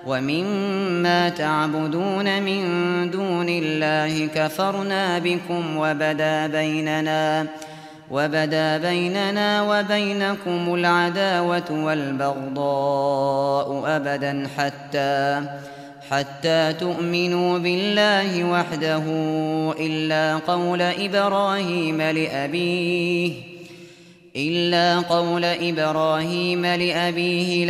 ومما تعبدون من دون الله كفرنا بكم وبدا بيننا وبدا بيننا وبينكم العداوة والبغضاء أبدا حتى حتى تؤمنوا بالله وحده إلا قول إبراهيم لأبيه إلا قول إبراهيم لأبيه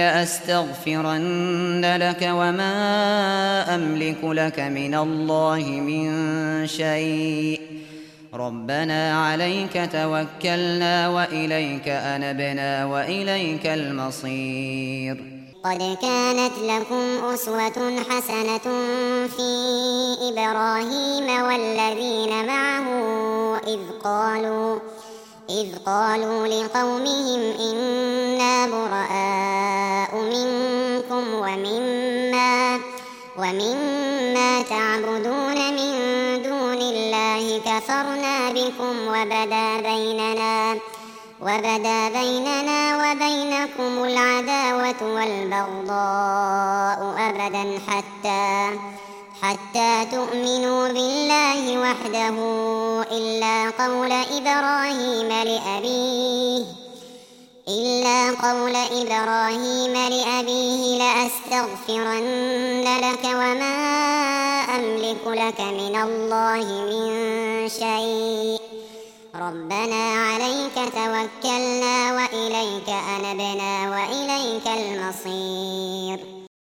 لأستغفرن لك وما أملك لك من الله من شيء ربنا عليك توكلنا وإليك أنبنا وإليك المصير. قد كانت لكم أسوة حسنة في إبراهيم والذين معه إذ قالوا إذ قالوا لقومهم إنا براء منكم ومما ومما تعبدون من دون الله كفرنا بكم وبدا بيننا وبدا بيننا وبينكم العداوة والبغضاء أبدا حتى حتى تؤمنوا بالله وحده إلا قول إبراهيم لأبيه إلا قول إبراهيم لأبيه لأستغفرن لك وما أملك لك من الله من شيء ربنا عليك توكلنا وإليك أنبنا وإليك المصير.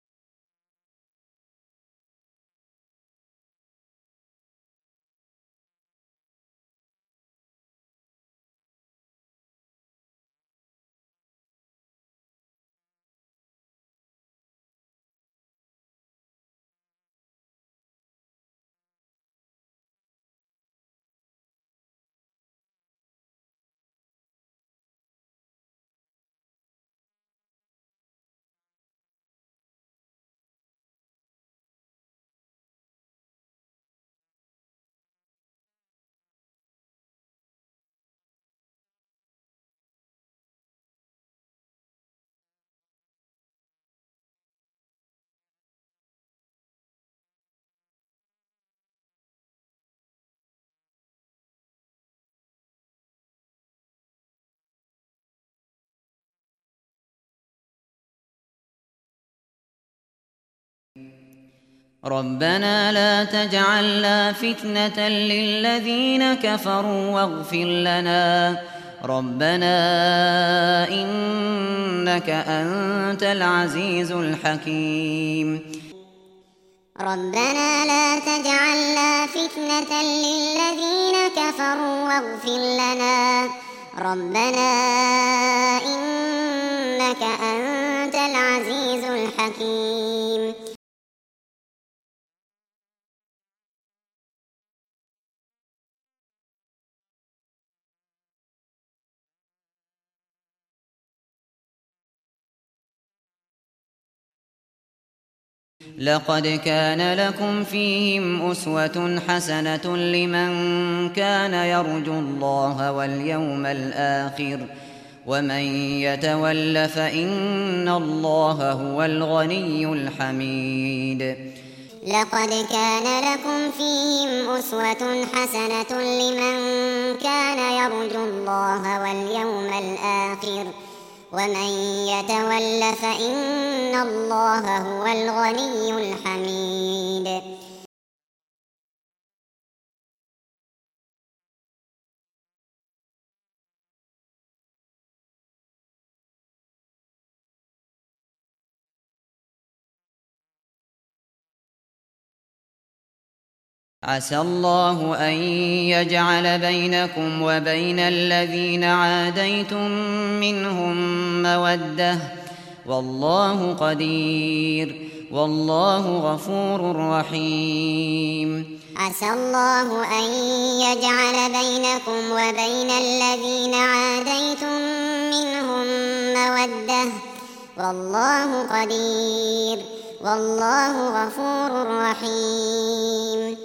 ربنا لا تجعلنا فتنة للذين كفروا واغفر لنا ربنا إنك أنت العزيز الحكيم. ربنا لا تجعلنا فتنة للذين كفروا واغفر لنا ربنا إنك أنت العزيز الحكيم. لقد كان لكم فيهم أسوة حسنة لمن كان يرجو الله واليوم الآخر ومن يتول فإن الله هو الغني الحميد. لقد كان لكم فيهم أسوة حسنة لمن كان يرجو الله واليوم الآخر ومن يتول فإن الله هو الغني الحميد. عسى الله أن يجعل بينكم وبين الذين عاديتم منهم مودة والله قدير والله غفور رحيم. عسى الله أن يجعل بينكم وبين الذين عاديتم منهم مودة والله قدير والله غفور رحيم.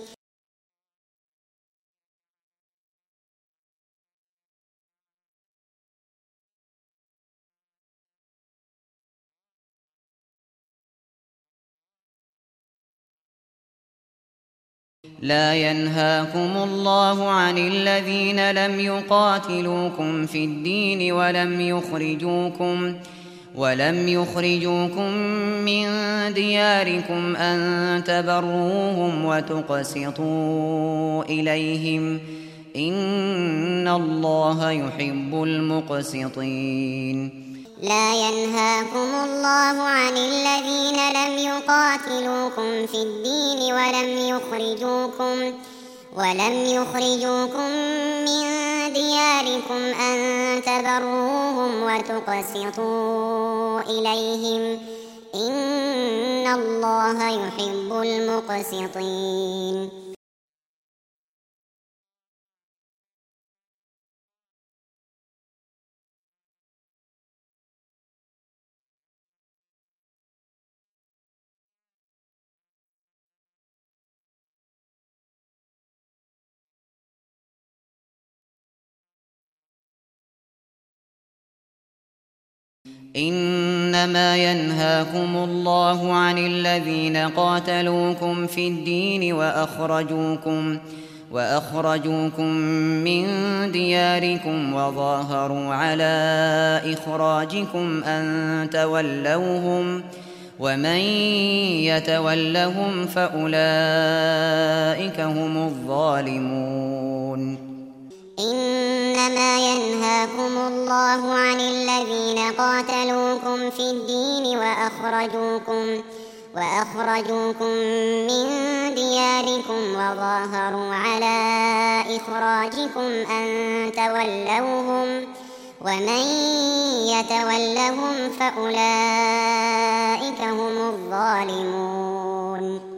لا ينهاكم الله عن الذين لم يقاتلوكم في الدين ولم يخرجوكم ولم يخرجوكم من دياركم أن تبروهم وتقسطوا إليهم إن الله يحب المقسطين. لا ينهاكم الله عن الذين لم يقاتلوكم في الدين ولم يخرجوكم ولم يخرجوكم من دياركم أن تبروهم وتقسطوا إليهم إن الله يحب المقسطين. إنما ينهاكم الله عن الذين قاتلوكم في الدين وأخرجوكم وأخرجوكم من دياركم وظاهروا على إخراجكم أن تولوهم ومن يتولهم فأولئك هم الظالمون. إنما ينهاكم الله عن الذين قاتلوكم في الدين وأخرجوكم وأخرجوكم من دياركم وظاهروا على إخراجكم أن تولوهم ومن يتولهم فأولئك هم الظالمون.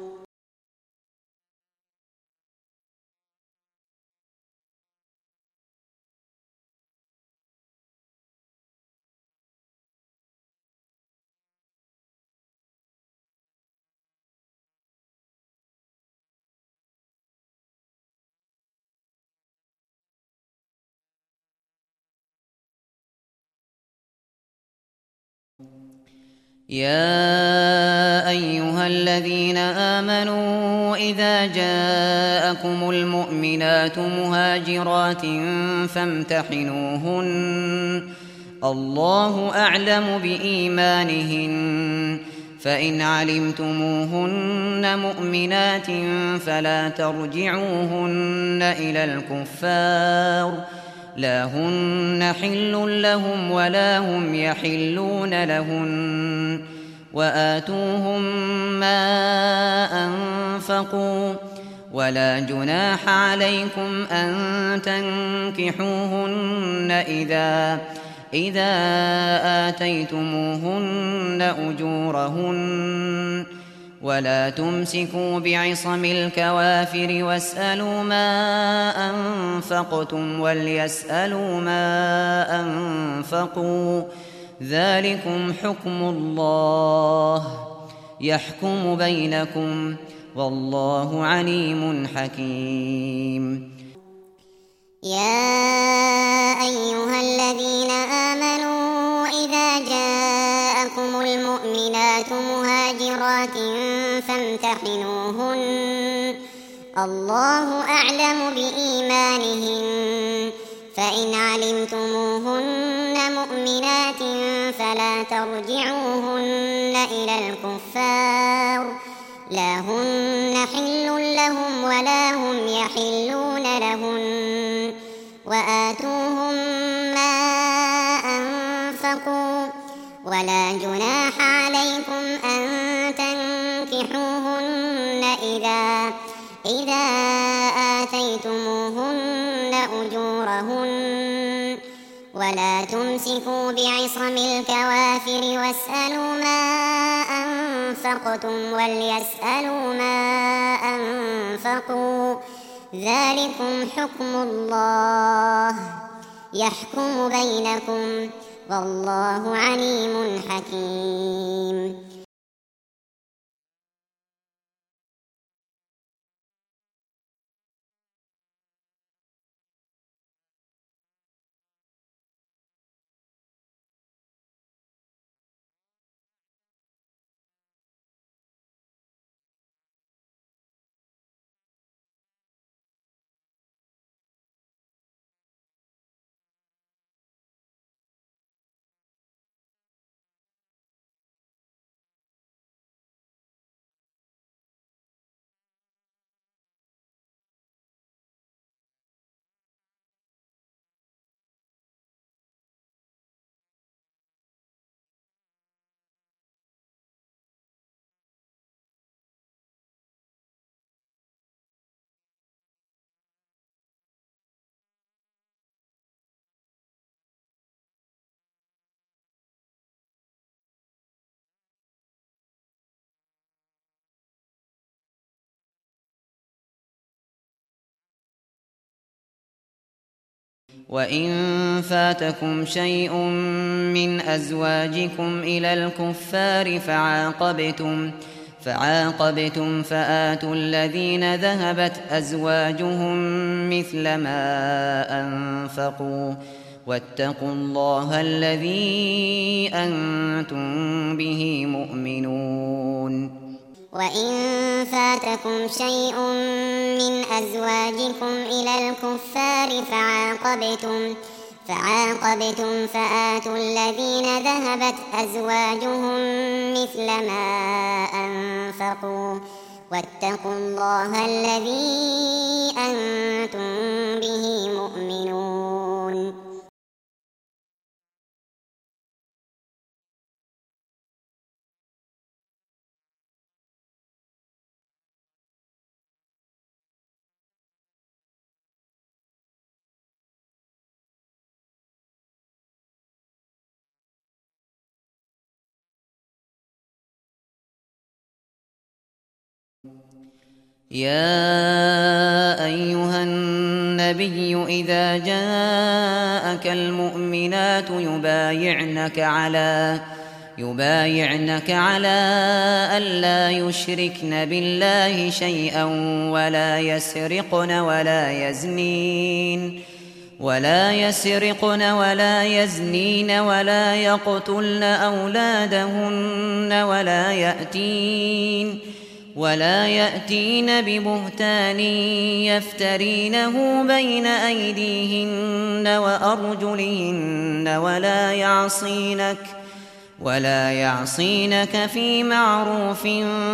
يا أيها الذين آمنوا إذا جاءكم المؤمنات مهاجرات فامتحنوهن الله أعلم بإيمانهن فإن علمتموهن مؤمنات فلا ترجعوهن إلى الكفار لا هن حل لهم ولا هم يحلون لهن وآتوهم ما أنفقوا ولا جناح عليكم أن تنكحوهن إذا إذا آتيتموهن أجورهن ولا تمسكوا بعصم الكوافر واسألوا ما أنفقتم وليسألوا ما أنفقوا ذلكم حكم الله يحكم بينكم والله عليم حكيم. يا أيها الذين آمنوا إذا جاءكم المؤمنات مهاجرات فامتحنوهن الله أعلم بإيمانهن فإن علمتموهن مؤمنات فلا ترجعوهن إلى الكفار لا هن حل لهم ولا هم يحلون لهن وآتوهم ما أنفقوا ولا جناح عليكم أن تنكحوهن إذا إذا آتيتموهن أجورهن ولا تمسكوا بعصم الكوافر واسألوا ما أنفقتم وليسألوا ما أنفقوا ذلكم حكم الله يحكم بينكم والله عليم حكيم. وإن فاتكم شيء من أزواجكم إلى الكفار فعاقبتم فعاقبتم فآتوا الذين ذهبت أزواجهم مثل ما أنفقوا واتقوا الله الذي أنتم به مؤمنون. وإن فاتكم شيء من أزواجكم إلى الكفار فعاقبتم فعاقبتم فآتوا الذين ذهبت أزواجهم مثل ما أنفقوا واتقوا الله الذي أنتم به مؤمنون. يا أيها النبي إذا جاءك المؤمنات يبايعنك على يبايعنك على ألا يشركن بالله شيئا ولا يسرقن ولا يزنين ولا يسرقن ولا يزنين ولا يقتلن أولادهن ولا يأتين ولا يأتين ببهتان يفترينه بين أيديهن وأرجلهن ولا يعصينك ولا يعصينك في معروف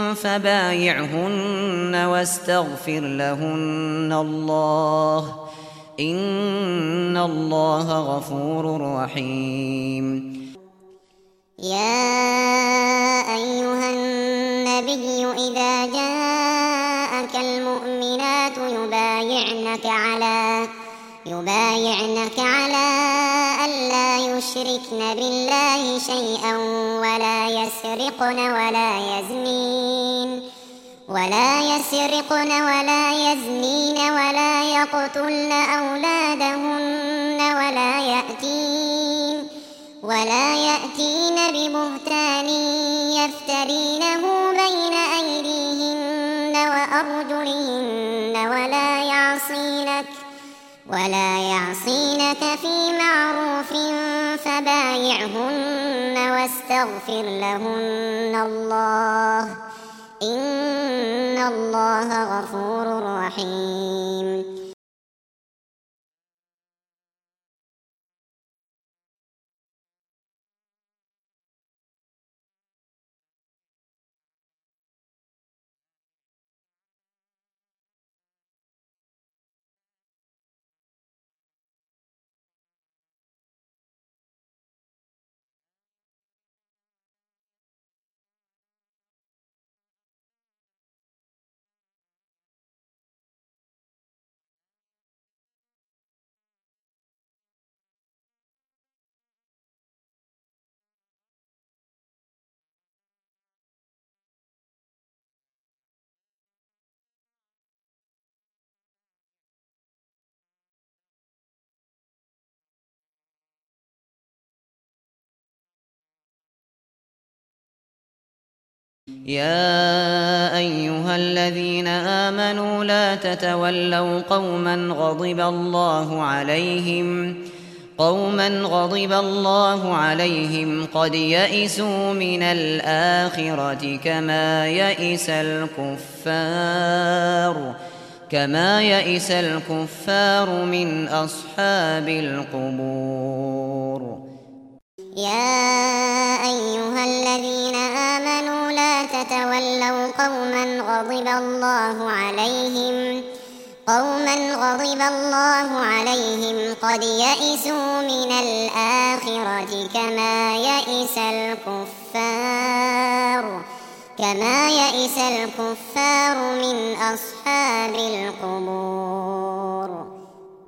فبايعهن واستغفر لهن الله إن الله غفور رحيم. يا أيها النبي إذا جاءك المؤمنات يبايعنك على يبايعنك على ألا يشركن بالله شيئا ولا يسرقن ولا يزنين ولا يسرقن ولا يزنين ولا يقتلن أولادهن ولا يأتين ولا يأتين ببهتان يفترينه بين أيديهن وأرجلهن ولا يعصينك ولا يعصينك في معروف فبايعهن واستغفر لهن الله إن الله غفور رحيم. يا أيها الذين آمنوا لا تتولوا قوما غضب الله عليهم قوما غضب الله عليهم قد يئسوا من الآخرة كما يئس الكفار كما يئس الكفار من أصحاب القبور. يا أيها الذين آمنوا لا تتولوا قوما غضب الله عليهم قوما غضب الله عليهم قد يئسوا من الآخرة كما يئس الكفار كما يئس الكفار من أصحاب القبور.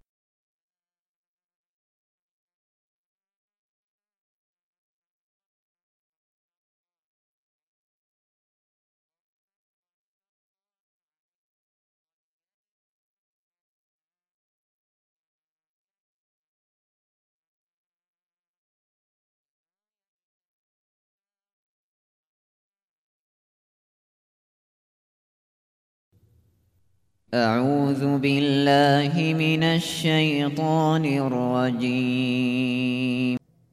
أعوذ بالله من الشيطان الرجيم.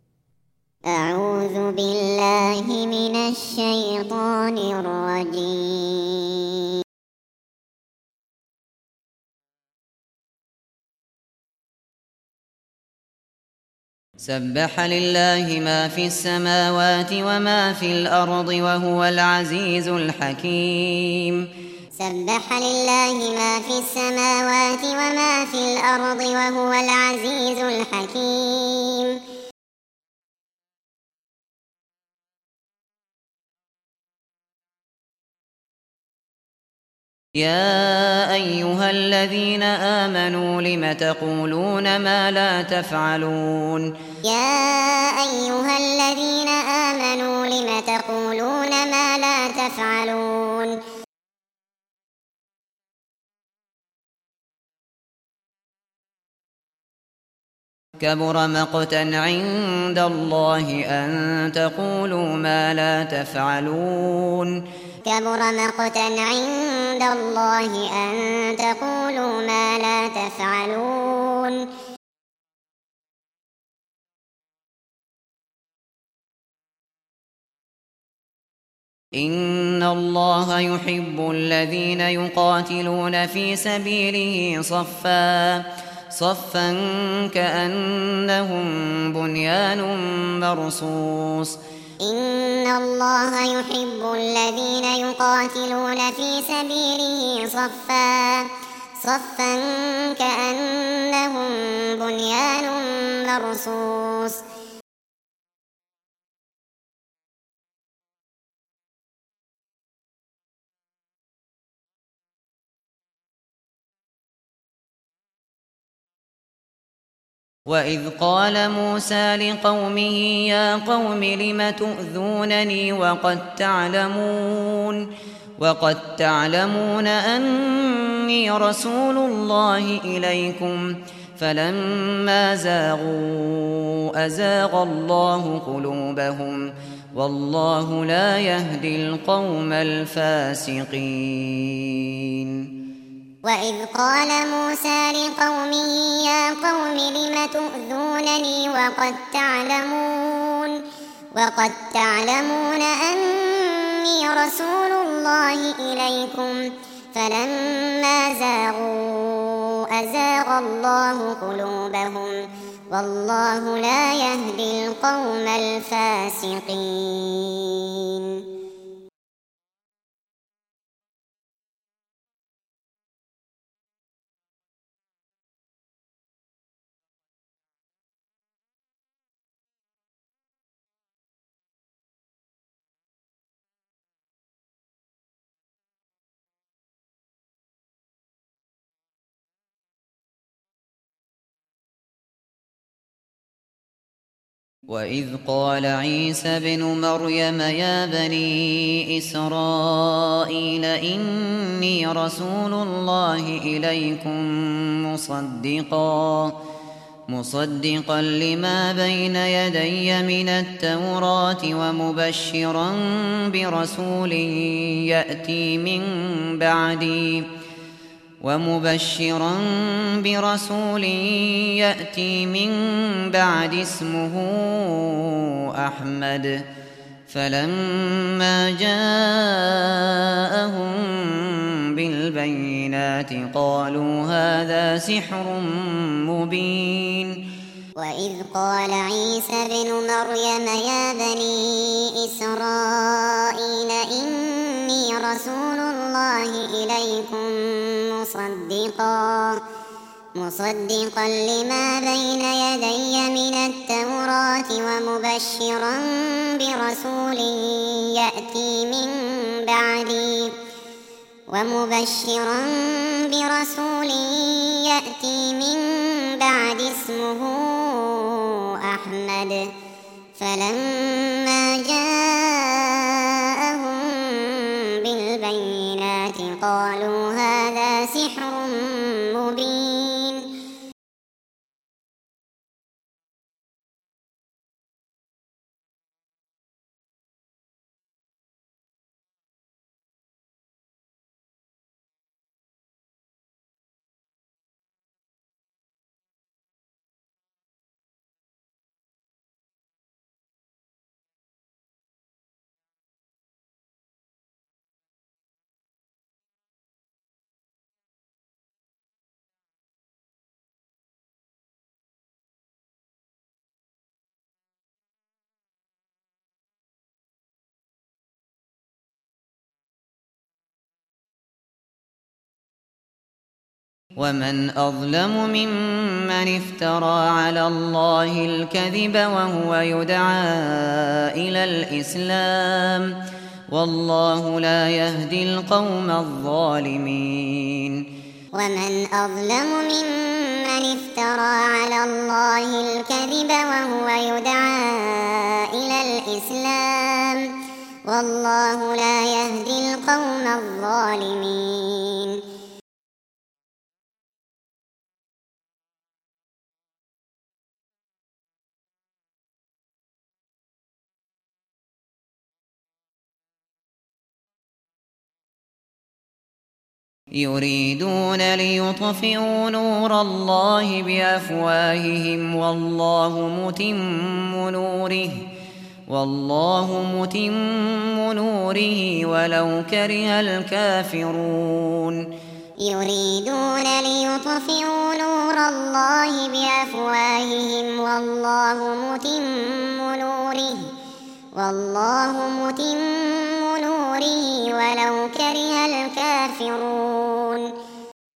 أعوذ بالله من الشيطان الرجيم. سبح لله ما في السماوات وما في الأرض وهو العزيز الحكيم. سبح لله ما في السماوات وما في الأرض وهو العزيز الحكيم. يا أيها الذين آمنوا لم تقولون ما لا تفعلون. يا أيها الذين آمنوا لم تقولون ما لا تفعلون. كبر مقتا عند الله أن تقولوا ما لا تفعلون. كبر مقتا عند الله أن تقولوا ما لا تفعلون. إن الله يحب الذين يقاتلون في سبيله صفا صفا كأنهم بنيان مرصوص. إن الله يحب الذين يقاتلون في سبيله صفا صفا كأنهم بنيان مرصوص. وإذ قال موسى لقومه يا قوم لم تؤذونني وقد تعلمون وقد تعلمون أني رسول الله إليكم فلما زاغوا أزاغ الله قلوبهم والله لا يهدي القوم الفاسقين. وإذ قال موسى لقومه يا قوم لم تؤذونني وقد تعلمون وقد تعلمون أني رسول الله إليكم فلما زاغوا أزاغ الله قلوبهم والله لا يهدي القوم الفاسقين. وإذ قال عيسى ابن مريم يا بني إسرائيل إني رسول الله إليكم مصدقا مصدقا لما بين يدي من التوراة ومبشرا برسول يأتي من بعدي ومبشرا برسول يأتي من بعد اسمه أحمد. فلما جاءهم بالبينات قالوا هذا سحر مبين. وإذ قال عيسى ابن مريم يا بني إسرائيل إني رسول الله إليكم مصدقا مصدقا لما بين يدي من التوراة ومبشرا برسول يأتي من بعدي ومبشرا برسول يأتي من بعد اسمه أحمد. فلما جاءهم بالبينات قالوا هذا سحر مبين. ومن أظلم ممن افترى على الله الكذب وهو يدعى إلى الإسلام والله لا يهدي القوم الظالمين. ومن أظلم ممن افترى على الله الكذب وهو يدعى إلى الإسلام والله لا يهدي القوم الظالمين. يريدون ليطفئوا نور الله بأفواههم والله متم نوره والله متم نوره ولو كره الكافرون. يريدون ليطفئوا نور الله بأفواههم والله متم نوره والله متم نوره ولو كره الكافرون.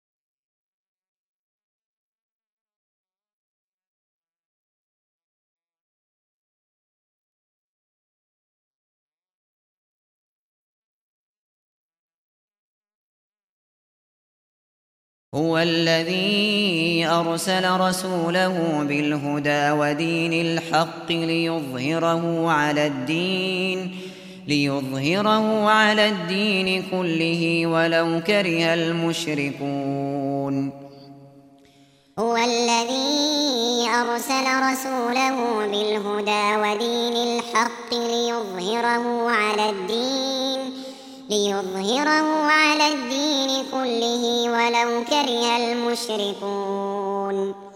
هو الذي أرسل رسوله بالهدى ودين الحق ليظهره على الدين ليظهره على الدين كله ولو كره المشركون. هو الذي أرسل رسوله بالهدى ودين الحق ليظهره على الدين ليظهره على الدين كله ولو كره المشركون.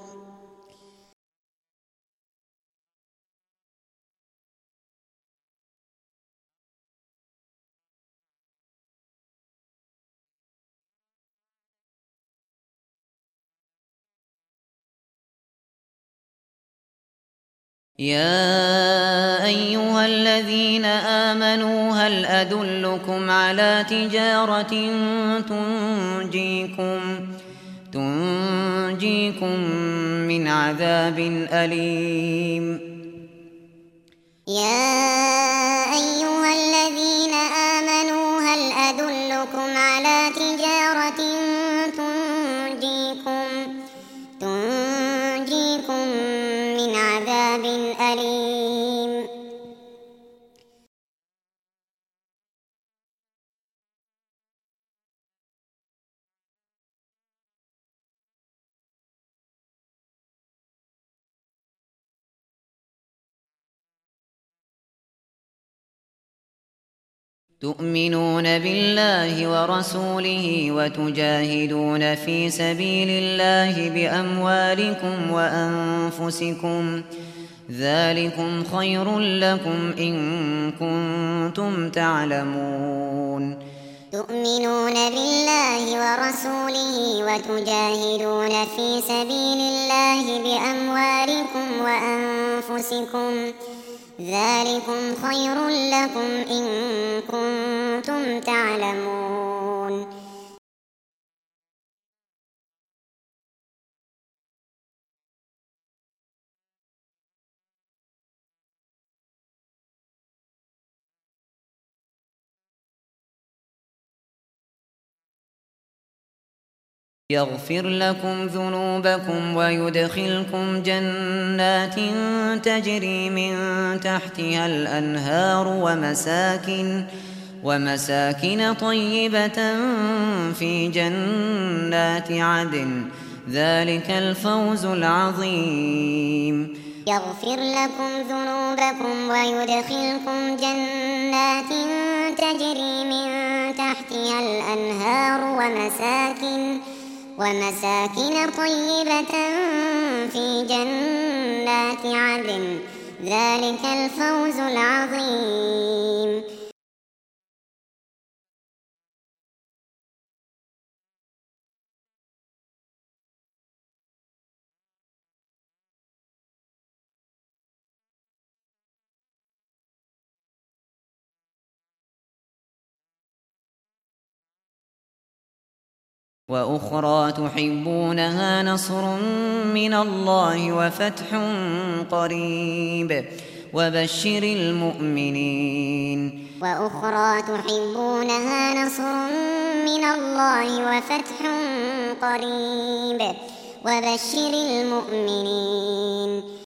يا أيها الذين آمنوا هل أدلكم على تجارة تنجيكم تنجيكم من عذاب أليم. يا أيها الذين آمنوا هل أدلكم على تجارة تنجيكم تنجيكم من عذاب أليم. تؤمنون بالله ورسوله وتجاهدون في سبيل الله بأموالكم وأنفسكم ذلكم خير لكم إن كنتم تعلمون. تؤمنون بالله ورسوله وتجاهدون في سبيل الله بأموالكم وأنفسكم ذلكم خير لكم إن كنتم تعلمون. يغفر لكم ذنوبكم ويدخلكم جنات تجري من تحتها الأنهار ومساكن ومساكن طيبة في جنات عدن ذلك الفوز العظيم. يغفر لكم ذنوبكم ويدخلكم جنات تجري من تحتها الأنهار ومساكن ومساكن طيبة في جنات عدن ذلك الفوز العظيم. وأخرى تحبونها نصر من الله وفتح قريب وبشر المؤمنين. وأخرى تحبونها نصر من الله وفتح قريب وبشر المؤمنين.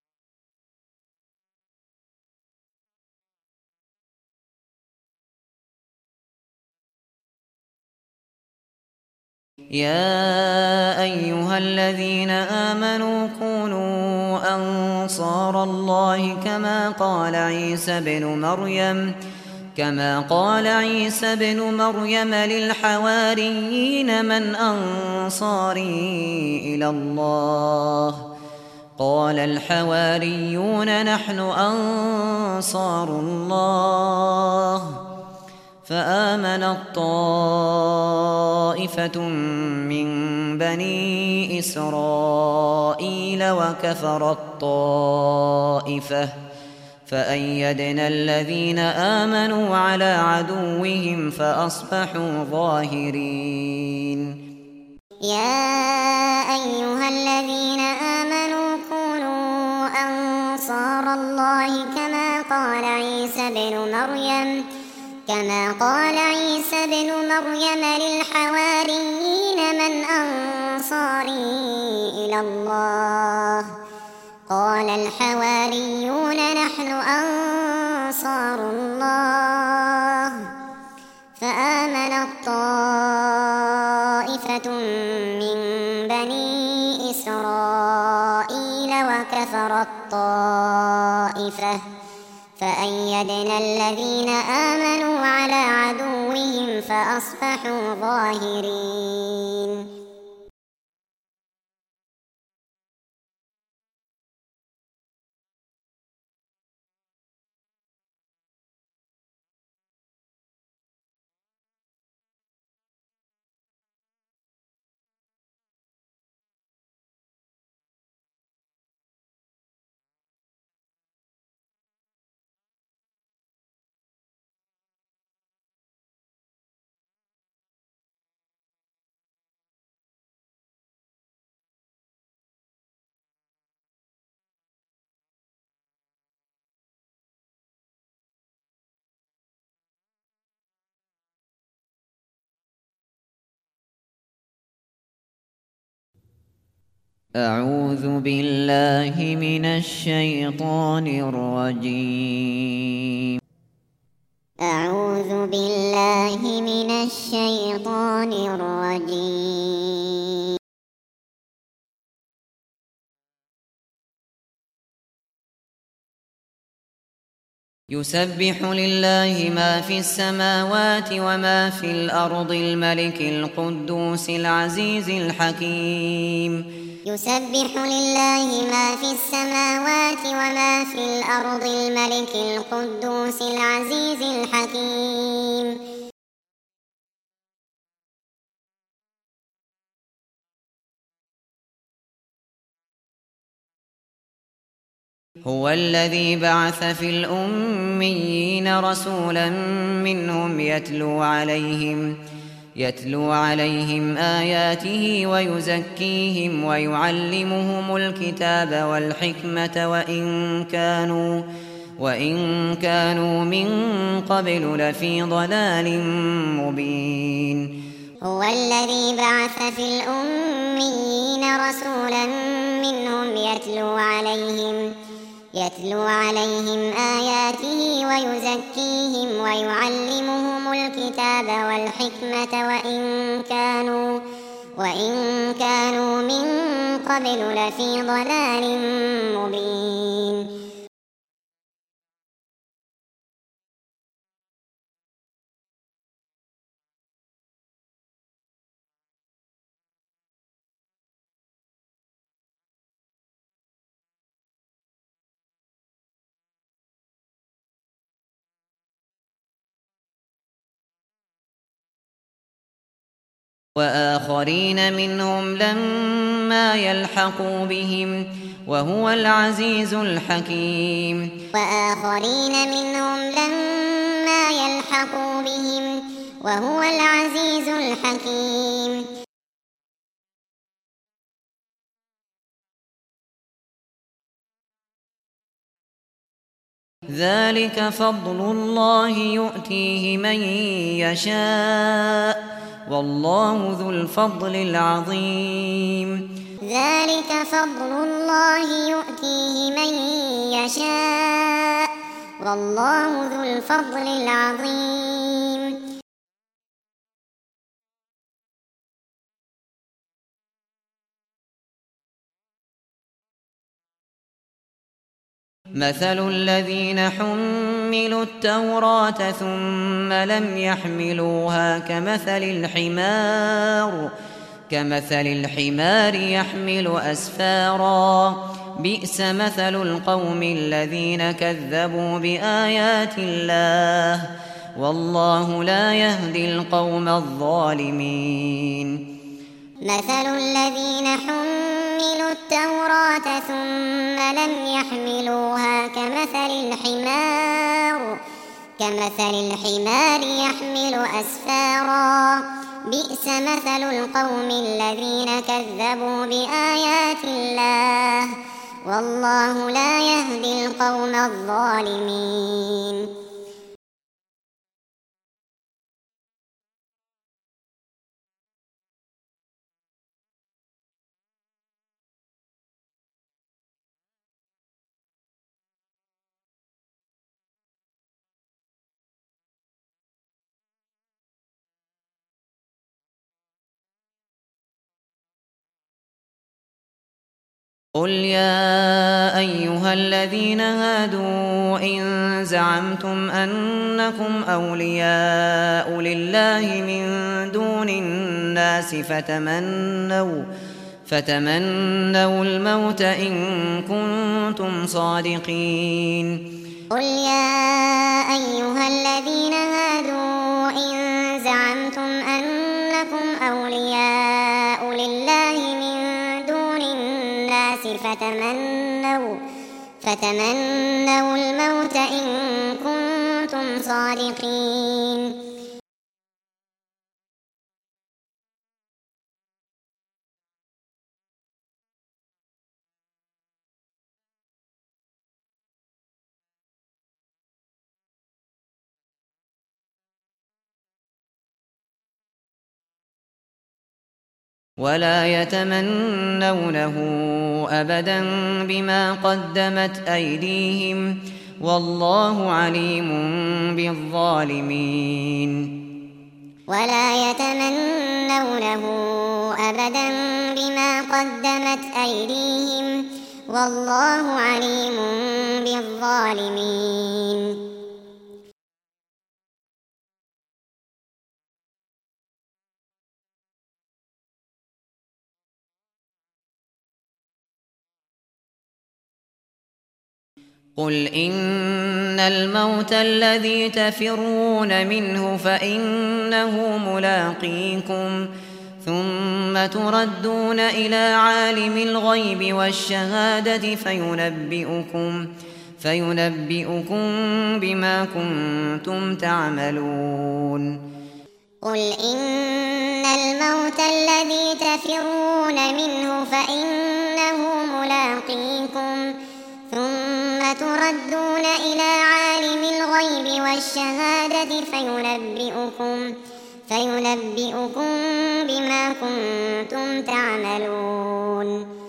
يا أيها الذين آمنوا كونوا أنصار الله كما قال عيسى بن مريم كما قال عيسى بن مريم للحواريين من أنصاري إلى الله قال الحواريون نحن أنصار الله فآمنت طائفة من بني إسرائيل وكفرت طائفة فأيدنا الذين آمنوا على عدوهم فأصبحوا ظاهرين. يا أيها الذين آمنوا كونوا أنصار الله كما قال عيسى بن مريم كما قال عيسى بن مريم للحواريين من أنصاري إلى الله قال الحواريون نحن أنصار الله فآمنت طائفة من بني إسرائيل وكفرت طائفة فأيدنا الذين آمنوا على عدوهم فأصبحوا ظاهرين. أعوذ بالله من الشيطان الرجيم. أعوذ بالله من الشيطان الرجيم. يسبح لله ما في السماوات وما في الأرض الملك القدوس العزيز الحكيم يسبح لله ما في السماوات وما في الأرض الملك القدوس العزيز الحكيم هو الذي بعث في الأميين رسولا منهم يتلو عليهم يتلو عليهم آياته ويزكيهم ويعلمهم الكتاب والحكمة وإن كانوا وإن كانوا من قبل لفي ضلال مبين هو الذي بعث في الأميين رسولا منهم يتلو عليهم يتلو عليهم آياته ويزكيهم ويعلمهم الكتاب والحكمة وإن كانوا وإن كانوا من قبل لفي ضلال مبين وآخرين منهم لما يلحقوا بهم وهو العزيز الحكيم وآخرين منهم لما يلحقوا بهم وهو العزيز الحكيم ذلك فضل الله يؤتيه من يشاء والله ذو الفضل العظيم ذلك فضل الله يؤتيه من يشاء والله ذو الفضل العظيم مثل الذين حملوا التوراة ثم لم يحملوها كمثل الحمار كمثل الحمار يحمل أسفارا بئس مثل القوم الذين كذبوا بآيات الله والله لا يهدي القوم الظالمين مثل الذين حملوا التوراة ثم لم يحملوها كمثل الحمار كمثل الحمار يحمل أسفارا بئس مثل القوم الذين كذبوا بآيات الله والله لا يهدي القوم الظالمين قل يا أيها الذين هادوا إن زعمتم أنكم أولياء لله من دون الناس فتمنوا فتمنوا الموت إن كنتم صادقين قل يا أيها الذين هادوا إن زعمتم أنكم أولياء لله من دون الناس فتمنوا فتمنوا الموت إن كنتم صادقين ولا يتمنونه أبدا بما قدمت أيديهم والله عليم بالظالمين ولا يتمنونه أبدا بما قدمت أيديهم والله عليم بالظالمين قل إن الموت الذي تفرون منه فإنه ملاقيكم ثم تردون إلى عالم الغيب والشهادة فينبئكم, فينبئكم بما كنتم تعملون. قل إن الموت الذي تفرون منه فإنه ملاقيكم ثم تردون إلى عالم الغيب والشهادة فينبئكم, فينبئكم بما كنتم تعملون.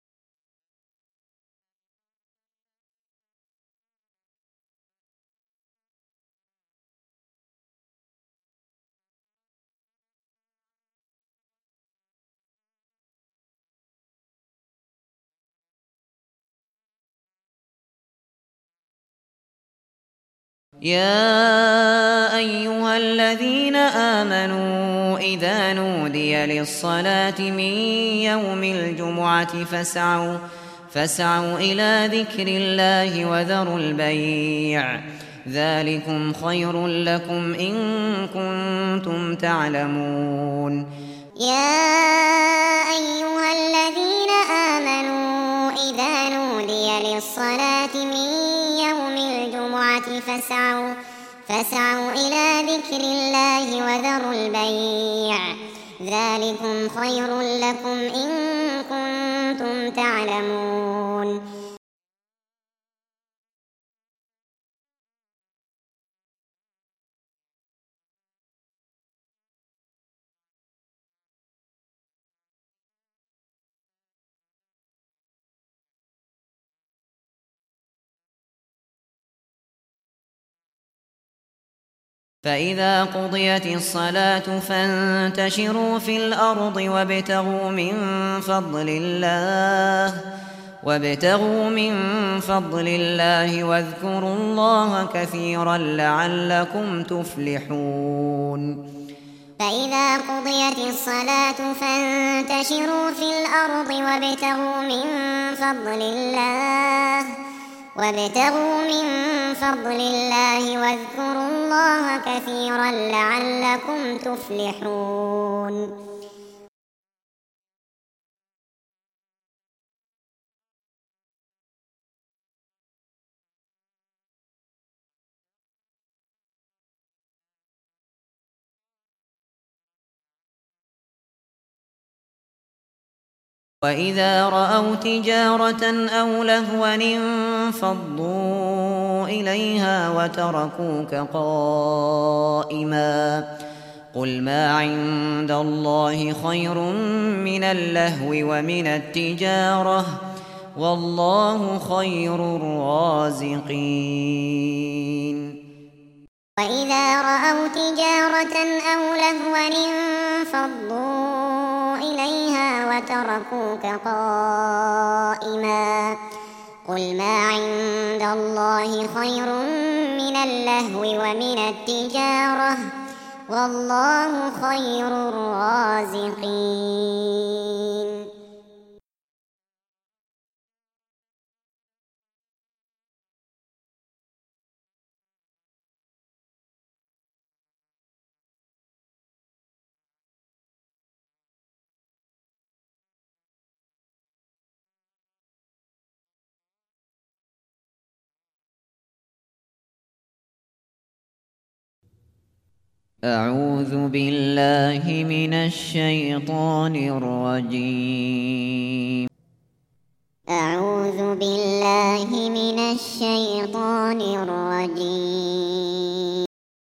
يا أيها الذين آمنوا إذا نودي للصلاة من يوم الجمعة فاسعوا, فاسعوا إلى ذكر الله وذروا البيع ذلكم خير لكم إن كنتم تعلمون. يا أيها الذين آمنوا إذا نودي للصلاة من يوم الجمعة فاسعوا, فاسعوا إلى ذكر الله وذروا البيع ذلكم خير لكم إن كنتم تعلمون. فإذا قضيت الصلاة فانتشروا في الأرض وابتغوا من فضل الله وابتغوا من فضل الله واذكروا الله كثيرا لعلكم تفلحون. فإذا قضيت الصلاة فانتشروا في الأرض وابتغوا من فضل الله وابتغوا من فضل الله واذكروا الله كثيرا لعلكم تفلحون. وإذا رأوا تجارة أو لهوا انفضوا إليها وتركوك قائما قل ما عند الله خير من اللهو ومن التجارة والله خير الرازقين. وإذا رأوا تجارة أو لهوا انفضوا إليها وتركوك قائما قل ما عند الله خير من اللهو ومن التجارة والله خير الرازقين. أعوذ بالله من الشيطان الرجيم. أعوذ بالله من الشيطان الرجيم.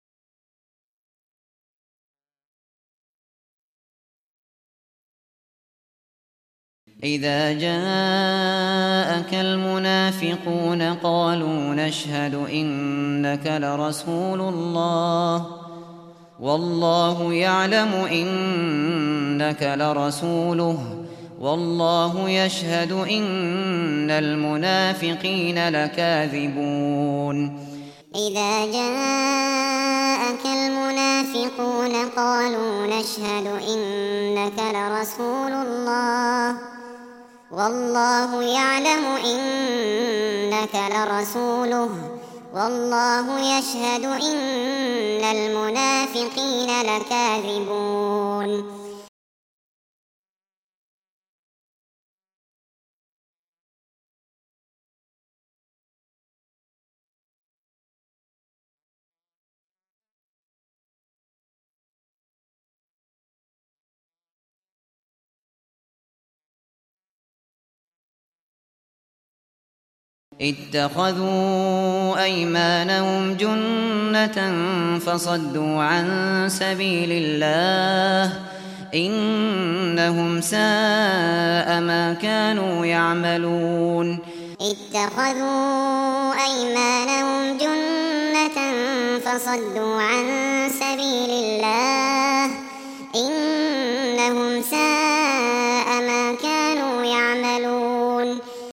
إذا جاءك المنافقون قالوا نشهد إنك لرسول الله والله يعلم إنك لرسوله والله يشهد إن المنافقين لكاذبون. إذا جاءك المنافقون قالوا نشهد إنك لرسول الله والله يعلم إنك لرسوله والله يشهد إن المنافقين لكاذبون اتخذوا أيمانهم جنة فصدوا عن سبيل الله إنهم ساء ما كانوا يعملون اتخذوا أيمانهم جنة فصدوا عن سبيل الله إنهم ساء ما كانوا يعملون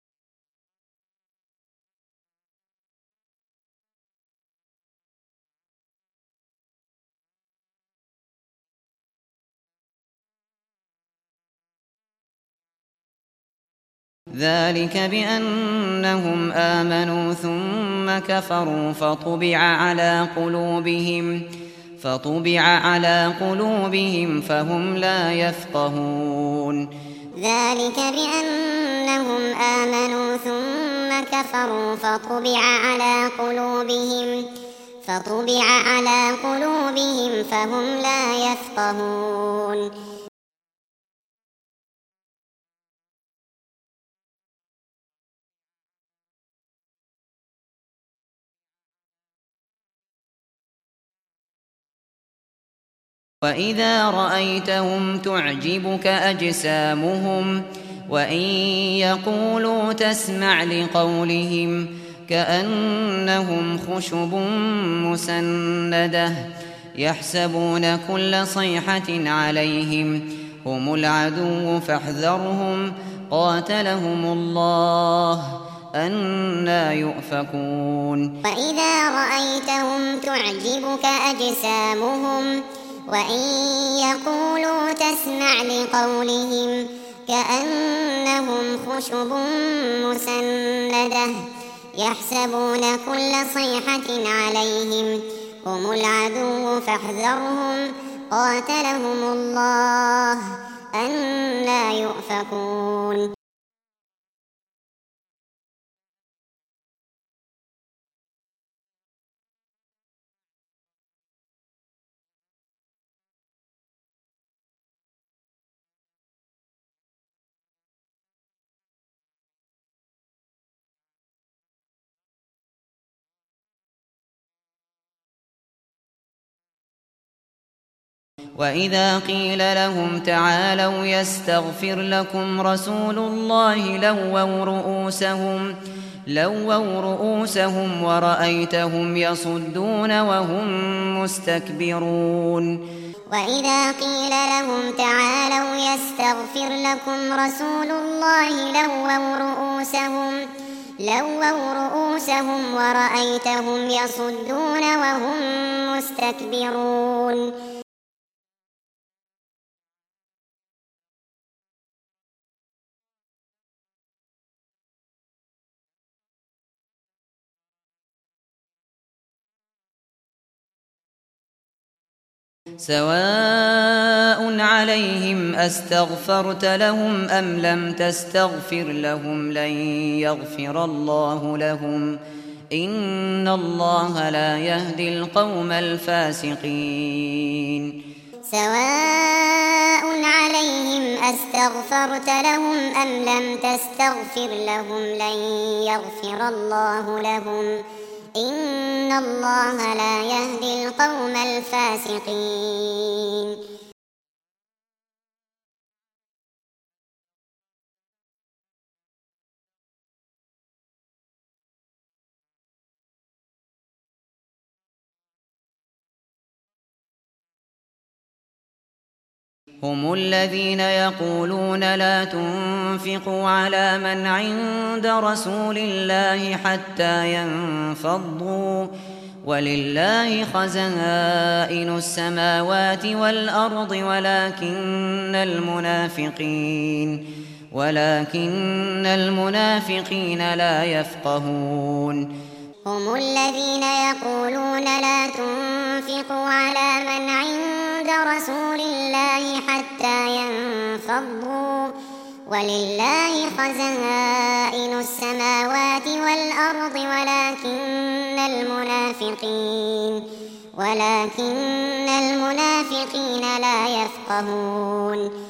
ذلك بأنهم آمنوا ثم كفروا فطبع على قلوبهم فطبع على قلوبهم فهم لا يفقهون ذلك بأنهم آمنوا ثم كفروا فطبع على قلوبهم فطبع على قلوبهم فهم لا يفقهون وإذا رأيتهم تعجبك أجسامهم وإن يقولوا تسمع لقولهم كأنهم خشب مسندة يحسبون كل صيحة عليهم هم العدو فاحذرهم قاتلهم الله أنى يؤفكون وإذا رأيتهم تعجبك أجسامهم وإن يقولوا تسمع لقولهم كأنهم خشب مسندة يحسبون كل صيحة عليهم هم العدو فاحذرهم قاتلهم الله أنى يؤفكون وإذا قيل لهم تعالوا يستغفر لكم رسول الله لووا رؤوسهم لووا رؤوسهم ورأيتهم يصدون وهم مستكبرون وإذا قيل لهم تعالوا يستغفر لكم رسول الله لووا رؤوسهم لووا رؤوسهم ورأيتهم يصدون وهم مستكبرون سواء عليهم أستغفرت لهم أم لم تستغفر لهم لن يغفر الله لهم إن الله لا يهدي القوم الفاسقين سواء عليهم أستغفرت لهم أم لم تستغفر لهم لن يغفر الله لهم إن الله لا يهدي القوم الفاسقين هم الذين يقولون لا تنفقوا على من عند رسول الله حتى ينفضوا ولله خزائن السماوات والأرض ولكن المنافقين ولكن المنافقين لا يفقهون هم الذين يقولون لا تنفقوا على من عند رسول الله حتى ينفضوا ولله خزائن السماوات والأرض ولكن المنافقين ولكن المنافقين لا يفقهون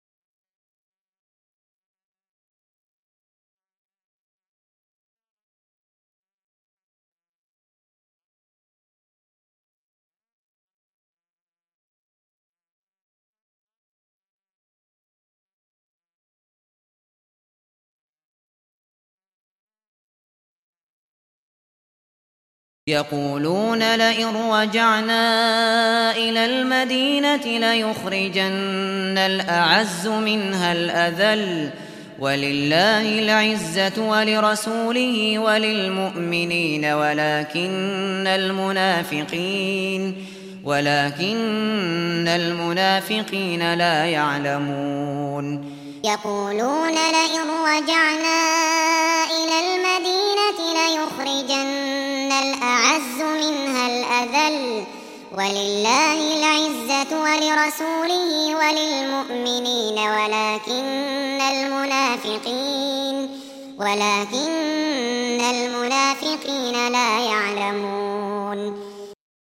يقولون لئن رجعنا إلى المدينة ليخرجن الأعز منها الأذل ولله العزة ولرسوله وللمؤمنين ولكن المنافقين ولكن المنافقين لا يعلمون يقولون لئن رجعنا إلى المدينة ليخرجن الأعز منها الأذل ولله العزة ولرسوله وللمؤمنين ولكن المنافقين ولكن المنافقين لا يعلمون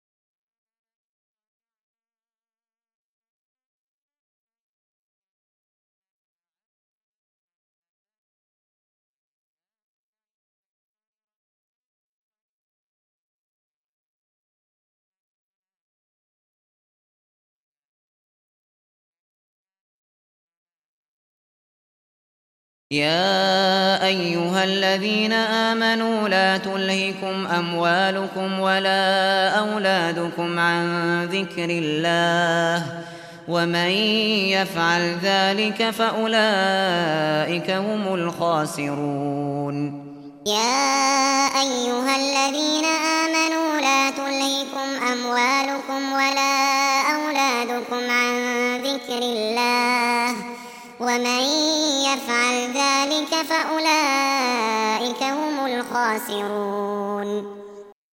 يا أيها الذين آمنوا لا تلهكم أموالكم ولا أولادكم عن ذكر الله ومن يفعل ذلك فأولئك هم الخاسرون يا أيها الذين آمنوا لا تلهكم أموالكم ولا أولادكم عن ذكر الله ومن يفعل ذلك فأولئك هم الخاسرون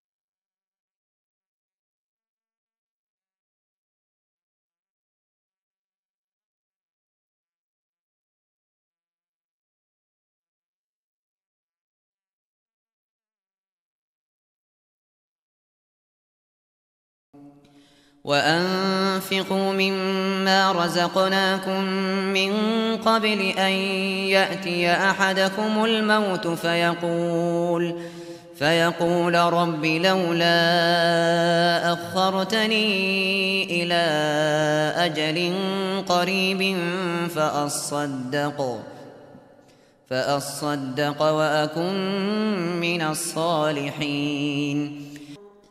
وأنفقوا مما رزقناكم من قبل أن يأتي أحدكم الموت فيقول فيقول رب لولا أخرتني إلى أجل قريب فأصدق فأصدق وأكن من الصالحين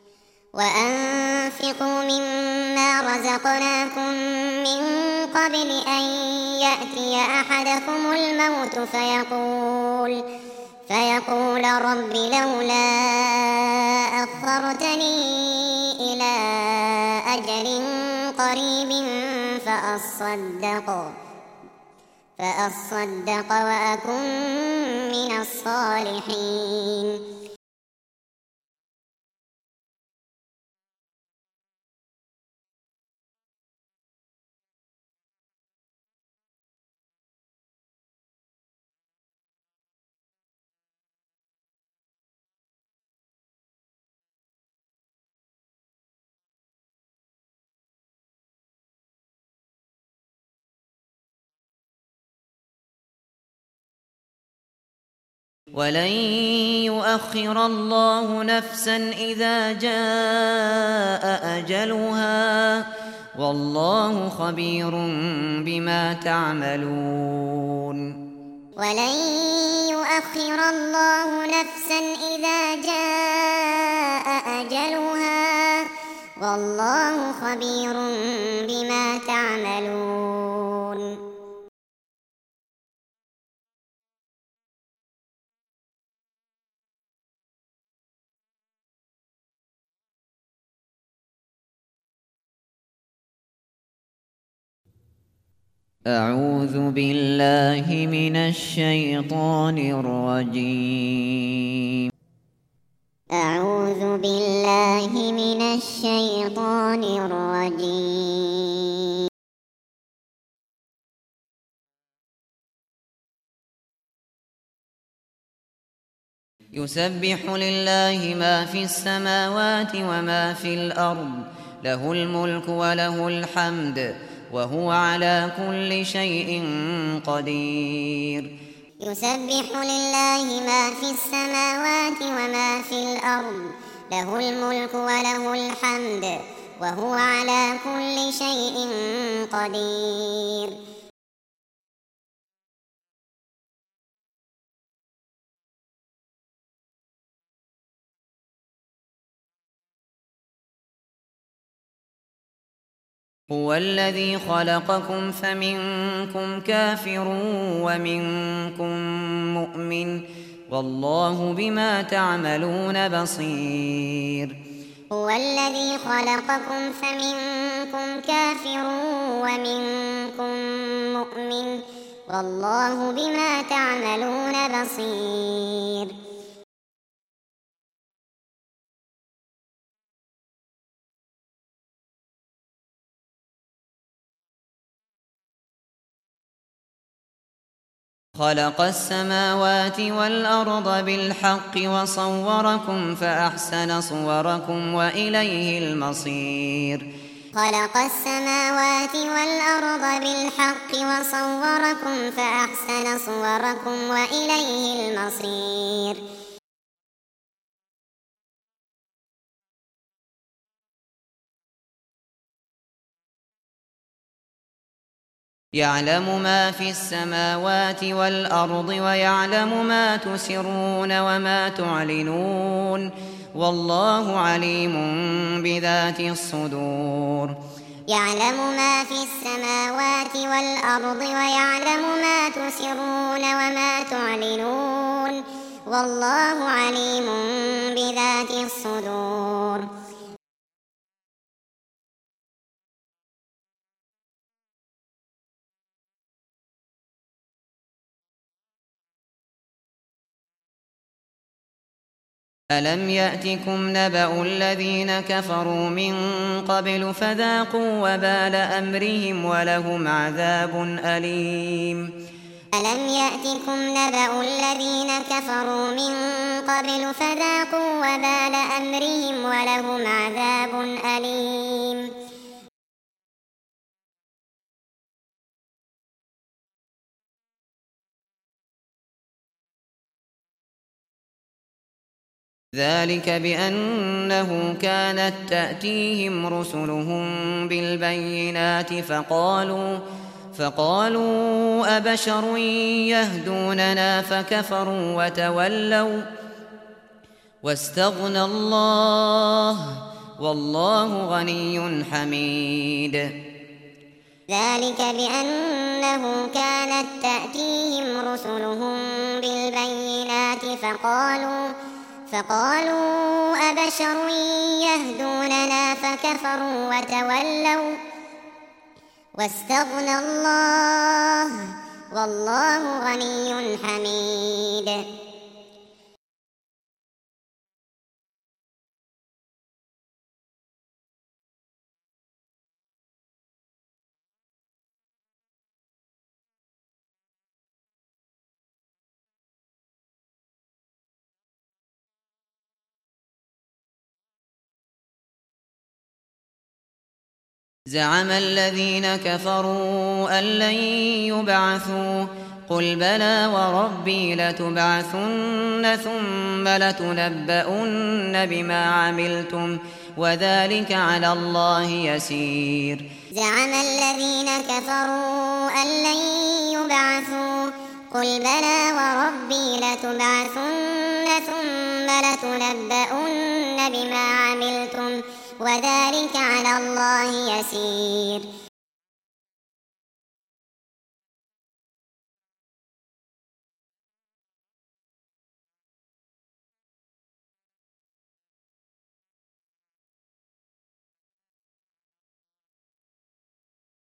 وأنفقوا مما رزقناكم من قبل أن يأتي أحدكم الموت فيقول فيقول رب لولا أخرتني إلى أجل قريب فأصدق فأصدق وأكن من الصالحين ولن يؤخر الله نفسا إذا جاء أجلها والله خبير بما تعملون ولن يؤخر الله نفسا إذا جاء أجلها والله خبير بما تعملون أعوذ بالله من الشيطان الرجيم. أعوذ بالله من الشيطان الرجيم. يسبح لله ما في السماوات وما في الأرض، له الملك وله الحمد، وهو على كل شيء قدير. يسبح لله ما في السماوات وما في الأرض، له الملك وله الحمد، وهو على كل شيء قدير. هو الذي خلقكم فمنكم كافر ومنكم مؤمن، والله بما تعملون بصير. هو الذي خلقكم فمنكم كافر ومنكم مؤمن، والله بما تعملون بصير. خلق السماوات والأرض بالحق وصوركم فأحسن صوركم وإليه المصير. خلق السماوات والأرض بالحق وصوركم فأحسن صوركم وإليه المصير. يعلم ما في السماوات والأرض ويعلم ما تسرون وما تعلنون، والله عليم بذات الصدور. يعلم ما في السماوات والأرض ويعلم ما تسرون وما تعلنون، والله عليم بذات الصدور. ألم يأتكم نبأ الذين كفروا من قبل فذاقوا وبال أمرهم ولهم عذاب أليم. ألم يأتكم نبأ الذين كفروا من قبل فذاقوا وبال أمرهم ولهم عذاب أليم. ذلك بأنه كانت تأتيهم رسلهم بالبينات فقالوا فقالوا أبشر يهدوننا فكفروا وتولوا واستغنى الله والله غني حميد. ذلك بأنه كانت تأتيهم رسلهم بالبينات فقالوا فقالوا أبشر يهدوننا فكفروا وتولوا واستغنى الله والله غني حميد. زعم الذين كفروا أن لن يبعثوا قل بلى وربي لتبعثن ثم لتنبؤن بما عملتم وذلك على الله يسير. زعم الذين كفروا أن لن يبعثوا قل بلى وربي لتبعثن ثم لتنبؤن بما عملتم وذلك على الله يسير.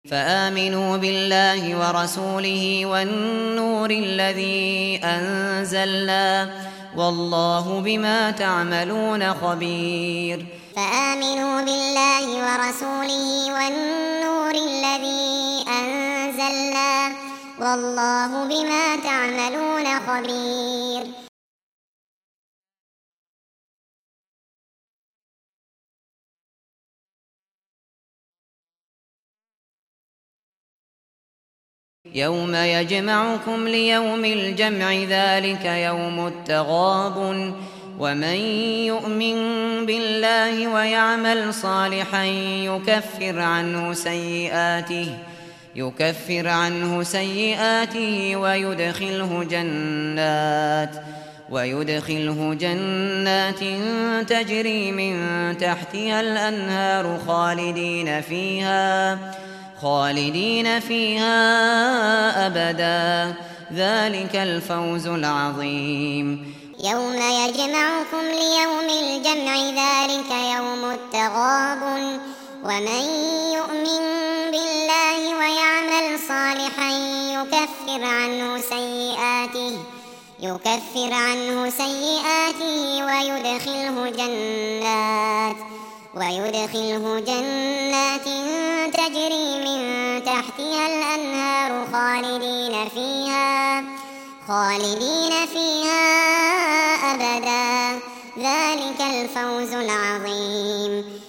فآمنوا بالله ورسوله والنور الذي أنزلنا والله بما تعملون خبير فآمنوا بالله ورسوله والنور الذي أنزلنا والله بما تعملون خبير يوم يجمعكم ليوم الجمع ذلك يوم التغابن ومن يؤمن بالله ويعمل صالحا يكفر عنه سيئاته يكفر عنه سيئاته ويدخله جنات ويدخله جنات تجري من تحتها الأنهار خالدين فيها خالدين فيها أبدا ذلك الفوز العظيم يوم يجمعكم ليوم الجمع ذلك يوم التغابن ومن يؤمن بالله ويعمل صالحا يكفر عنه سيئاته يكفر عنه سيئاته ويدخله جنات ويدخله جنات تجري من تحتها الأنهار خالدين فيها خالدين فيها أبدا ذلك الفوز العظيم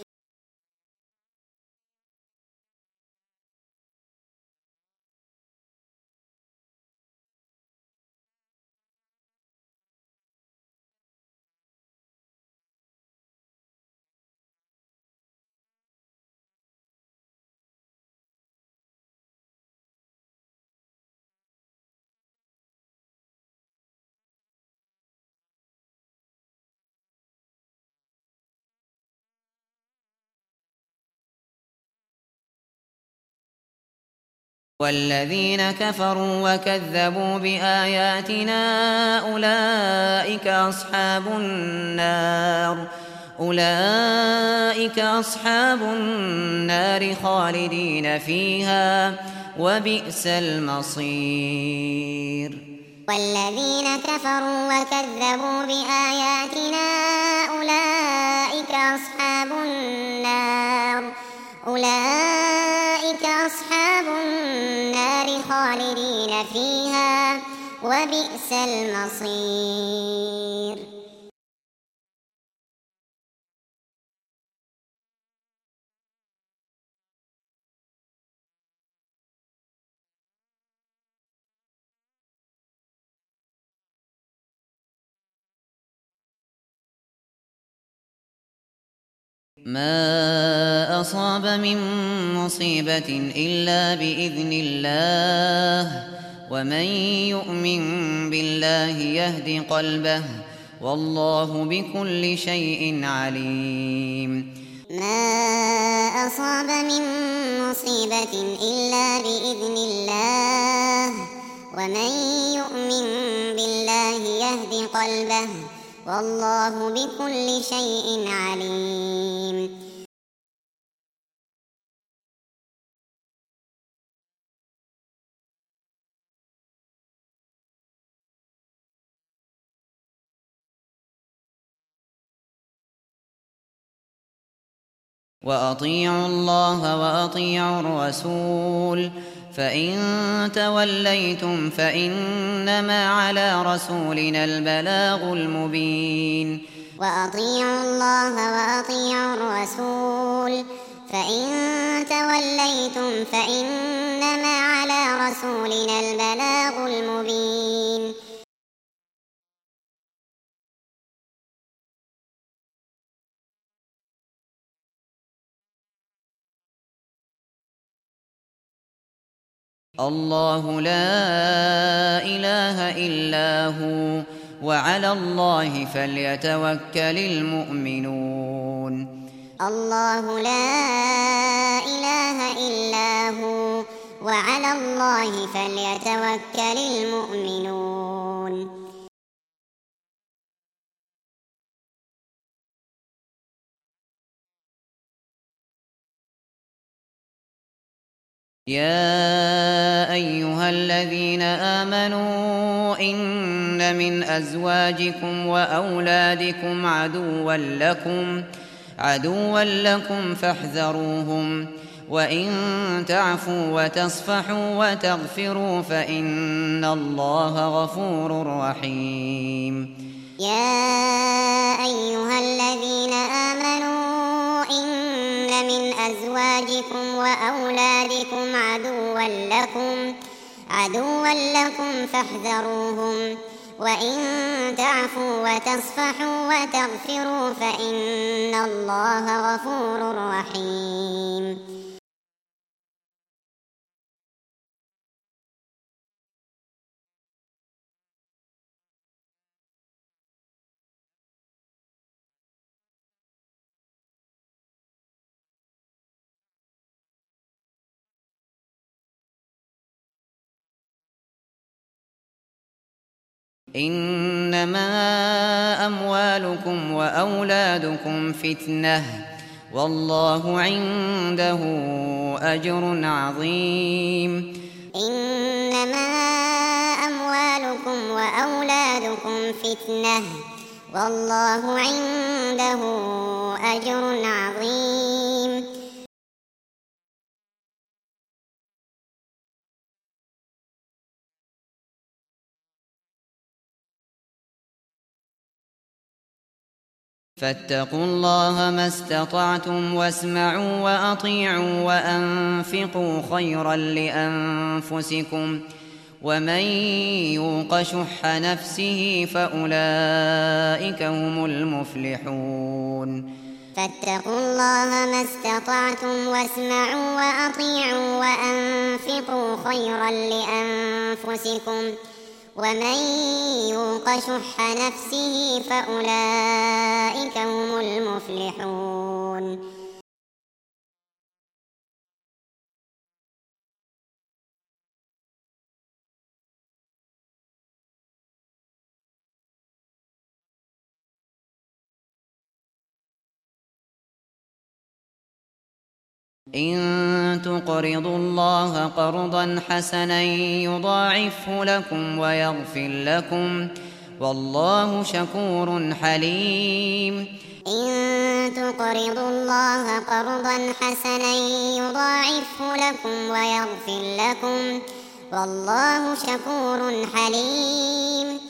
والذين كفروا وكذبوا بآياتنا أولئك أصحاب النار أولئك أصحاب النار خالدين فيها وبئس المصير والذين كفروا وكذبوا بآياتنا أولئك أصحاب النار أولئك أصحاب النار خالدين فيها وبئس المصير ما أصاب من مصيبة إلا بإذن الله ومن يؤمن بالله يهد قلبه والله بكل شيء عليم ما أصاب من مصيبة إلا بإذن الله ومن يؤمن بالله يهد قلبه والله بكل شيء عليم وأطيعوا الله وأطيعوا الرسول فإن توليتم فإنما على رسولنا البلاغ المبين وأطيعوا الله وأطيعوا الرسول فإن توليتم فإنما على رسولنا البلاغ المبين الله لا إله إلا هو وعلى الله فليتوكل المؤمنون الله لا إله إلا هو وعلى الله فليتوكل المؤمنون يا أيها الذين آمنوا إن من أزواجكم وأولادكم عدوا لكم عدوا لكم فاحذروهم وإن تعفوا وتصفحوا وتغفروا فإن الله غفور رحيم. يا أيها الذين آمنوا إن من أزواجكم وأولادكم عدوا لكم عدوا لكم فاحذروهم وإن تعفوا وتصفحوا وتغفروا فإن الله غفور رحيم. إنما أموالكم وأولادكم فتنة والله عنده أجر عظيم. إنما أموالكم وأولادكم فتنة والله عنده أجر عظيم. فاتقوا الله ما استطعتم واسمعوا وأطيعوا وأنفقوا خيرا لأنفسكم ومن يوق شح نفسه فأولئك هم المفلحون. فاتقوا الله ما استطعتم واسمعوا وأطيعوا وأنفقوا خيرا لأنفسكم ومن يوق شح نفسه فأولئك هم المفلحون. إن تقرضوا الله قرضا حسنا يضاعفه لكم ويغفر لكم والله شكور حليم. إن تقرضوا الله قرضا حسنا يضاعفه لكم ويغفر لكم والله شكور حليم.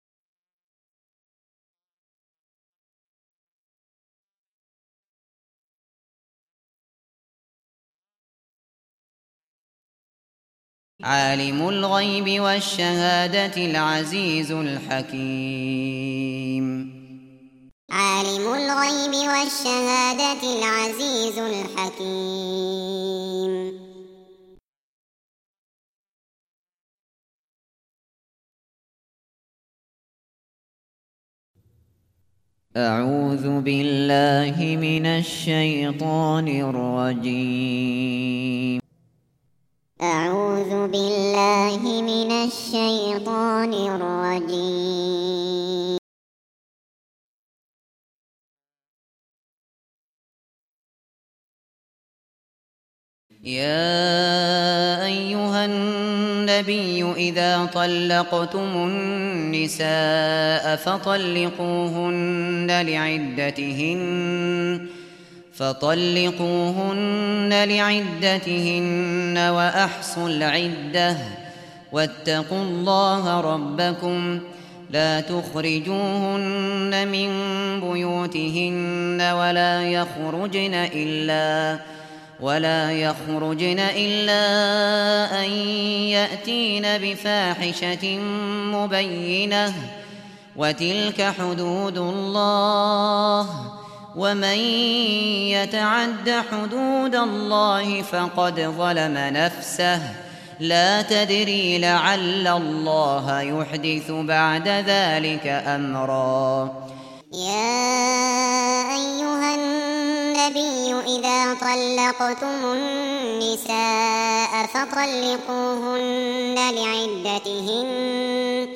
عالم الغيب والشهادة العزيز الحكيم. عالم الغيب والشهادة العزيز الحكيم. أعوذ بالله من الشيطان الرجيم. أعوذ بالله من الشيطان الرجيم. يا أيها النبي إذا طلقتم النساء فطلقوهن لعدتهن فطلقوهن لعدتهن وأحصوا العدة واتقوا الله ربكم لا تخرجوهن من بيوتهن ولا يخرجن إلا ولا يخرجن إلا أن يأتين بفاحشة مبينة وتلك حدود الله ومن يتعد حدود الله فقد ظلم نفسه لا تدري لعل الله يحدث بعد ذلك أمرا. يا أيها النبي إذا طلقتم النساء فطلقوهن لعدتهن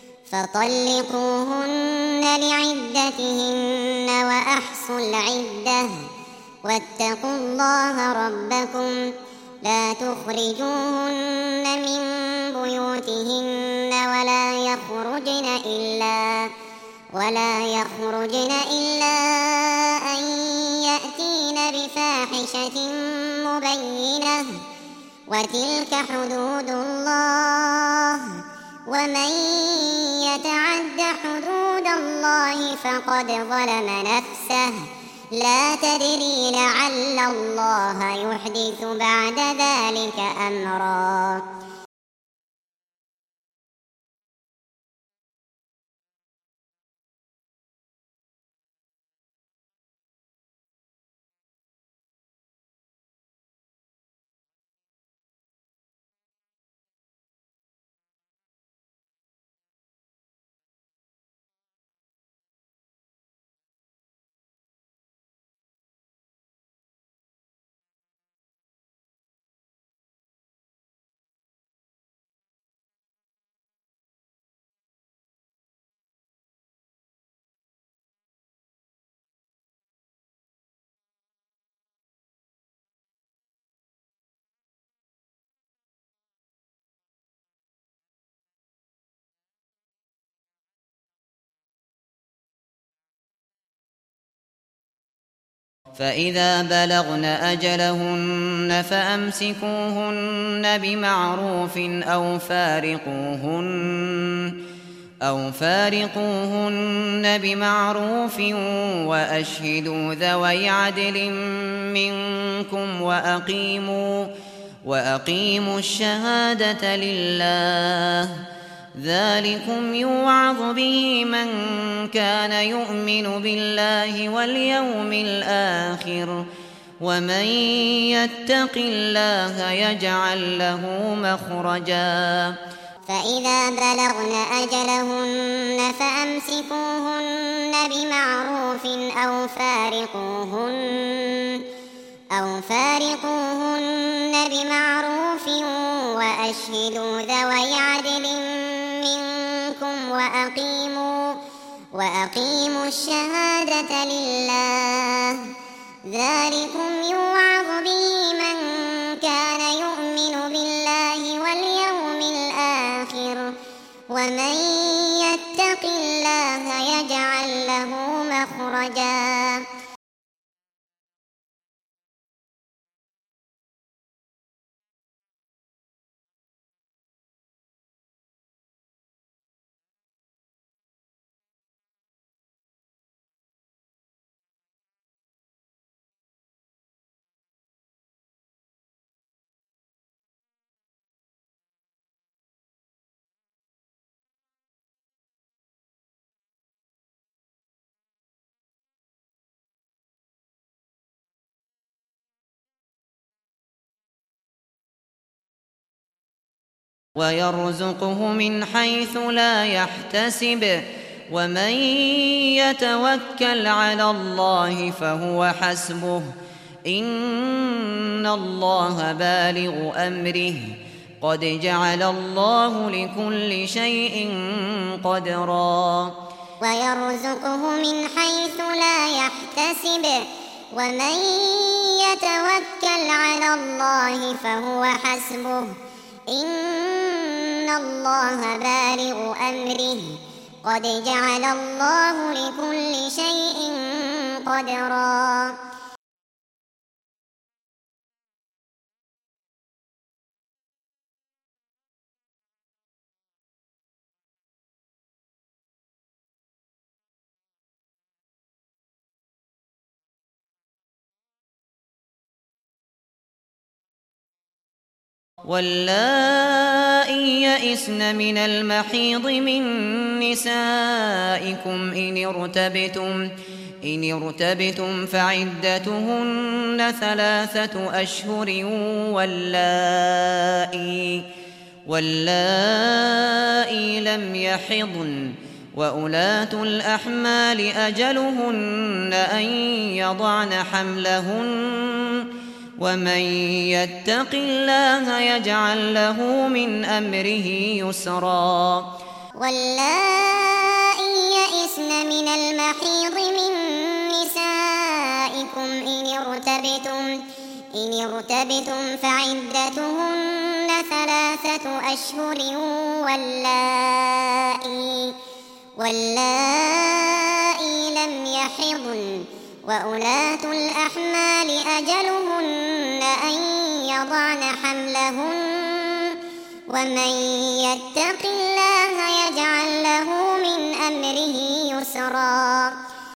فطلقوهن لعدتهن وأحصوا العدة واتقوا الله ربكم لا تخرجوهن من بيوتهن ولا يخرجن إلا ولا يخرجن إلا أن يأتين بفاحشة مبينة وتلك حدود الله ومن يتعد حدود الله فقد ظلم نفسه لا تدري لعل الله يحدث بعد ذلك أمرا. فإذا بلغن أجلهن فأمسكوهن بمعروف أو فارقوهن أو فارقوهن بمعروف وأشهدوا ذوي عدل منكم وأقيموا وأقيموا الشهادة لله ذلكم يوعظ به من كان يؤمن بالله واليوم الآخر ومن يتق الله يجعل له مخرجا. فإذا بلغن أجلهن فأمسكوهن بمعروف أو فارقوهن أو فارقوهن بمعروف وأشهدوا ذوي عدل منكم وأقيموا وأقيموا الشهادة لله ذلكم يوعظ به من كان يؤمن بالله واليوم الآخر ومن يتق الله يجعل له مخرجا. ويرزقه من حيث لا يحتسب ومن يتوكل على الله فهو حسبه إن الله بالغ أمره قد جعل الله لكل شيء قدرا. ويرزقه من حيث لا يحتسب ومن يتوكل على الله فهو حسبه إن الله بالغ أمره قد جعل الله لكل شيء قدرا. واللائي يئسن من المحيض من نسائكم إن ارتبتم إن ارتبتم فعدتهن ثلاثة أشهر واللائي واللائي لم يحضن وأولاة الأحمال أجلهن أن يضعن حملهن ومن يتق الله يجعل له من أمره يسرا. واللائي يئسن من المحيض من نسائكم إن ارتبتم إن ارتبتم فعدتهن ثلاثة أشهر واللائي, واللائي لم يحضن وأولاة الأحمال أجلهن أن يضعن حملهن ومن يتق الله يجعل له من أمره يسرا.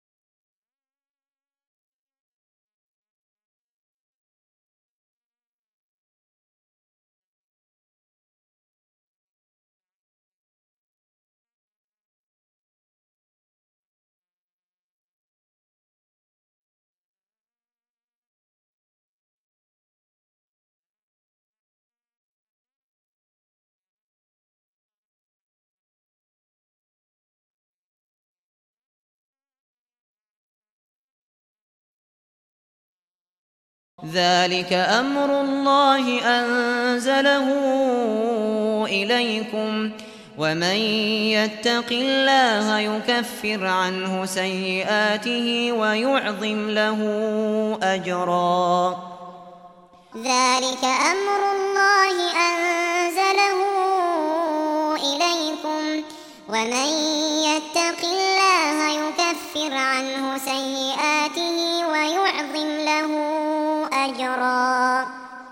ذلك أمر الله أنزله إليكم ومن يتق الله يكفر عنه سيئاته ويعظم له أجرا. ذلك أمر الله أنزله إليكم ومن يتق الله يكفر عنه سيئاته ويعظم له أجرا.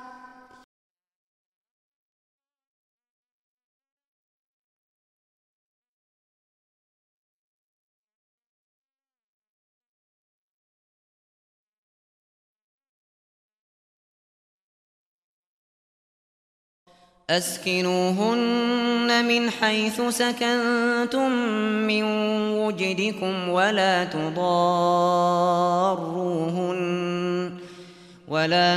أسكنوهن من حيث سكنتم من وجدكم ولا تضاروهن ولا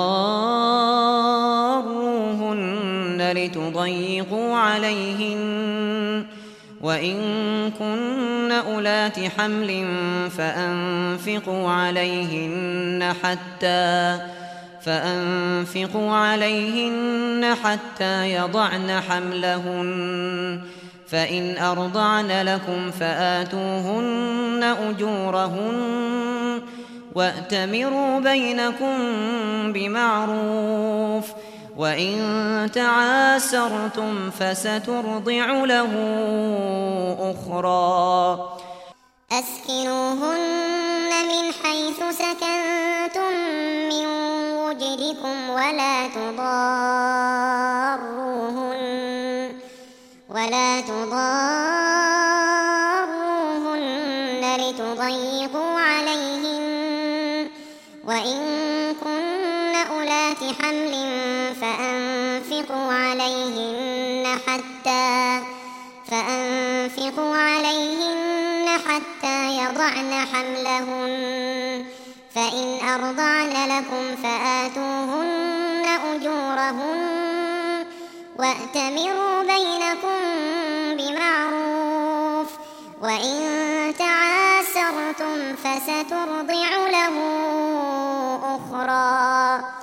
تضاروهن لتضيقوا عليهن وإن كن أولات حمل فأنفقوا عليهن حتى فأنفقوا عليهن حتى يضعن حملهن فإن أرضعن لكم فآتوهن أجورهن وأتمروا بينكم بمعروف وإن تعاسرتم فسترضع له أخرى. أسكنوهن من حيث سكنتم من وجدكم ولا تضاروهن ولا تضاروهن لتضيقوا عليهن وإن كن أولات حمل فأنفقوا عليهن حتى فأنفقوا عليهن حتى يضعن حملهن فإن أرضعن لكم فآتوهن أجورهن وأتمروا بينكم بمعروف وإن تعاسرتم فسترضع له أخرى.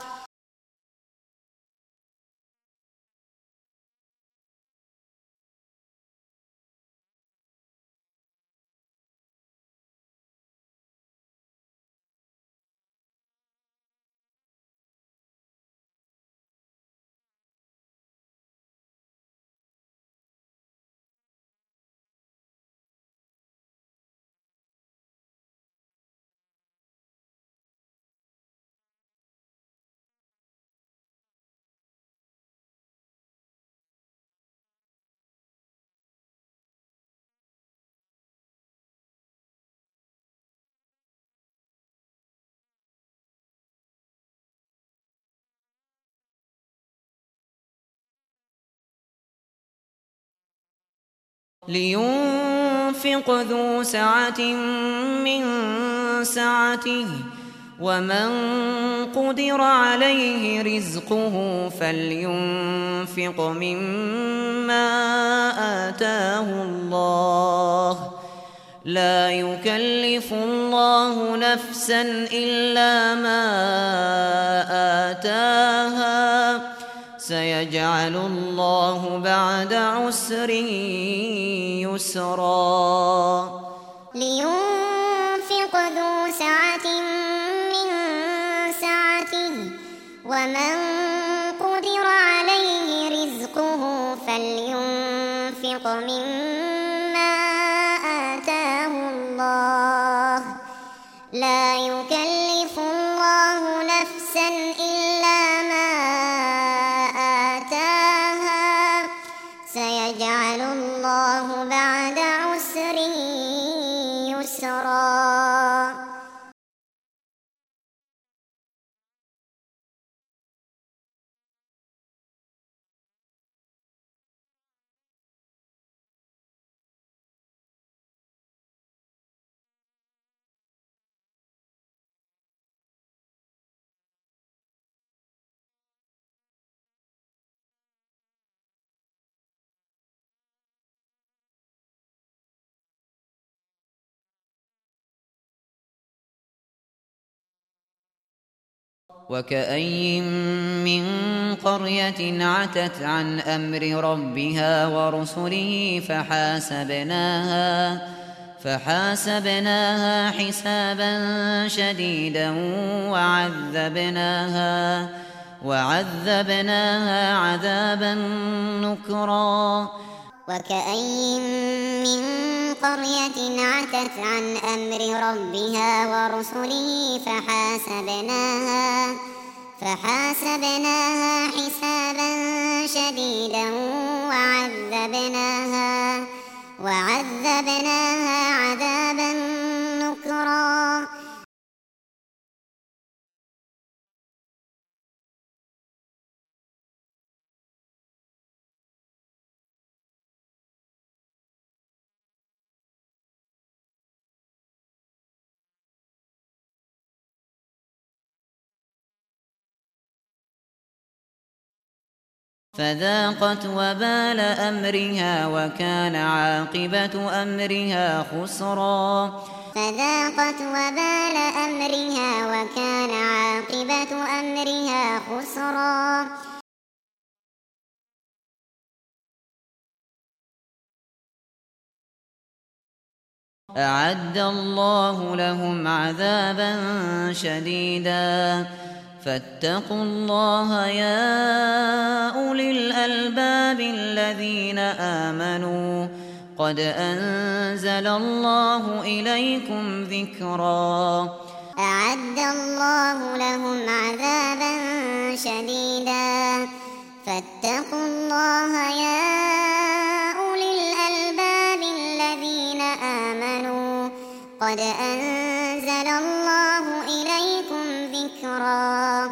لينفق ذو سعة من سعته ومن قدر عليه رزقه فلينفق مما آتاه الله لا يكلف الله نفسا إلا ما آتاها سيجعل الله بعد عسر يسرا. لينفق ذو سعة من سعته ومن قدر عليه رزقه فلينفق مما آتاه الله لا يكلف الله نفسا إلا ما آتاها سيجعل الله بعد عسر يسرا. وكأين من قرية عتت عن أمر ربها ورسله فحاسبناها فحاسبناها حسابا شديدا وعذبناها وعذبناها عذابا نكرا. وكأين من قرية عتت عن أمر ربها ورسله فحاسبناها فحاسبناها حسابا شديدا وعذبناها وعذبناها عذابا نكرا. فذاقت وبال أمرها وكان عاقبة أمرها خسرا. فذاقت وبال أمرها وكان عاقبة أمرها خسرا. أعد الله لهم عذابا شديدا فاتقوا الله يا أولي الألباب الذين آمنوا قد أنزل الله إليكم ذكرا. أعد الله لهم عذابا شديدا فاتقوا الله يا أولي الألباب الذين آمنوا قد أنزل الله إليكم ذكرا.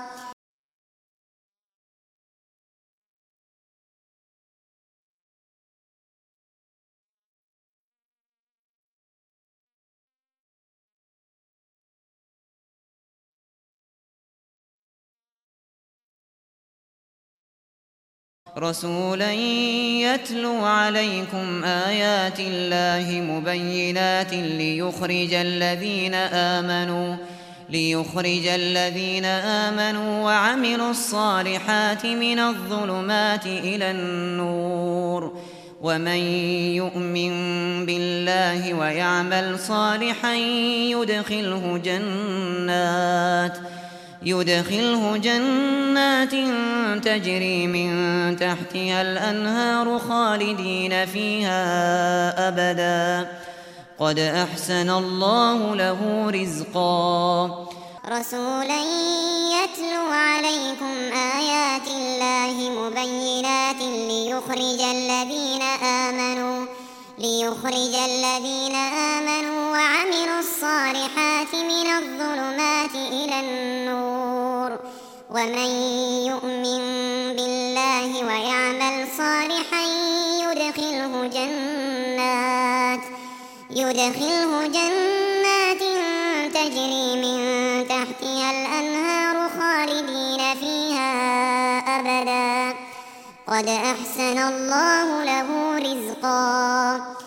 رسولا يتلو عليكم آيات الله مبينات ليخرج الذين آمنوا ليخرج الذين آمنوا وعملوا الصالحات من الظلمات إلى النور ومن يؤمن بالله ويعمل صالحا يدخله جنات يدخله جنات تجري من تحتها الأنهار خالدين فيها أبدا قد أحسن الله له رزقا. رسولا يتلو عليكم آيات الله مبينات ليخرج الذين آمنوا ليخرج الذين آمنوا وعملوا الصالحات من الظلمات إلى النور ومن يؤمن بالله ويعمل صالحا يدخله جنات يدخله جنات تجري من تحتها الأنهار خالدين فيها أبدا قد أحسن الله له رزقا.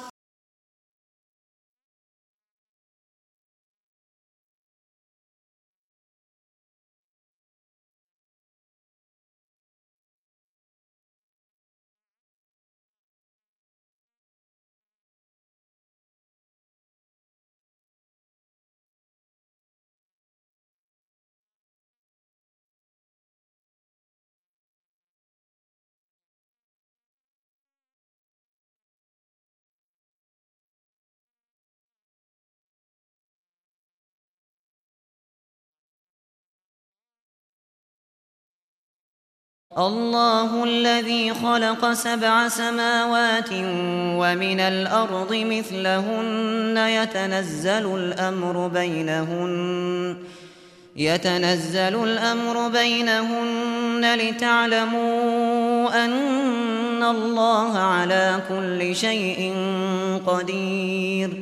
الله الذي خلق سبع سماوات ومن الأرض مثلهن يتنزل الأمر بينهن يتنزل الأمر بينهن لتعلموا أن الله على كل شيء قدير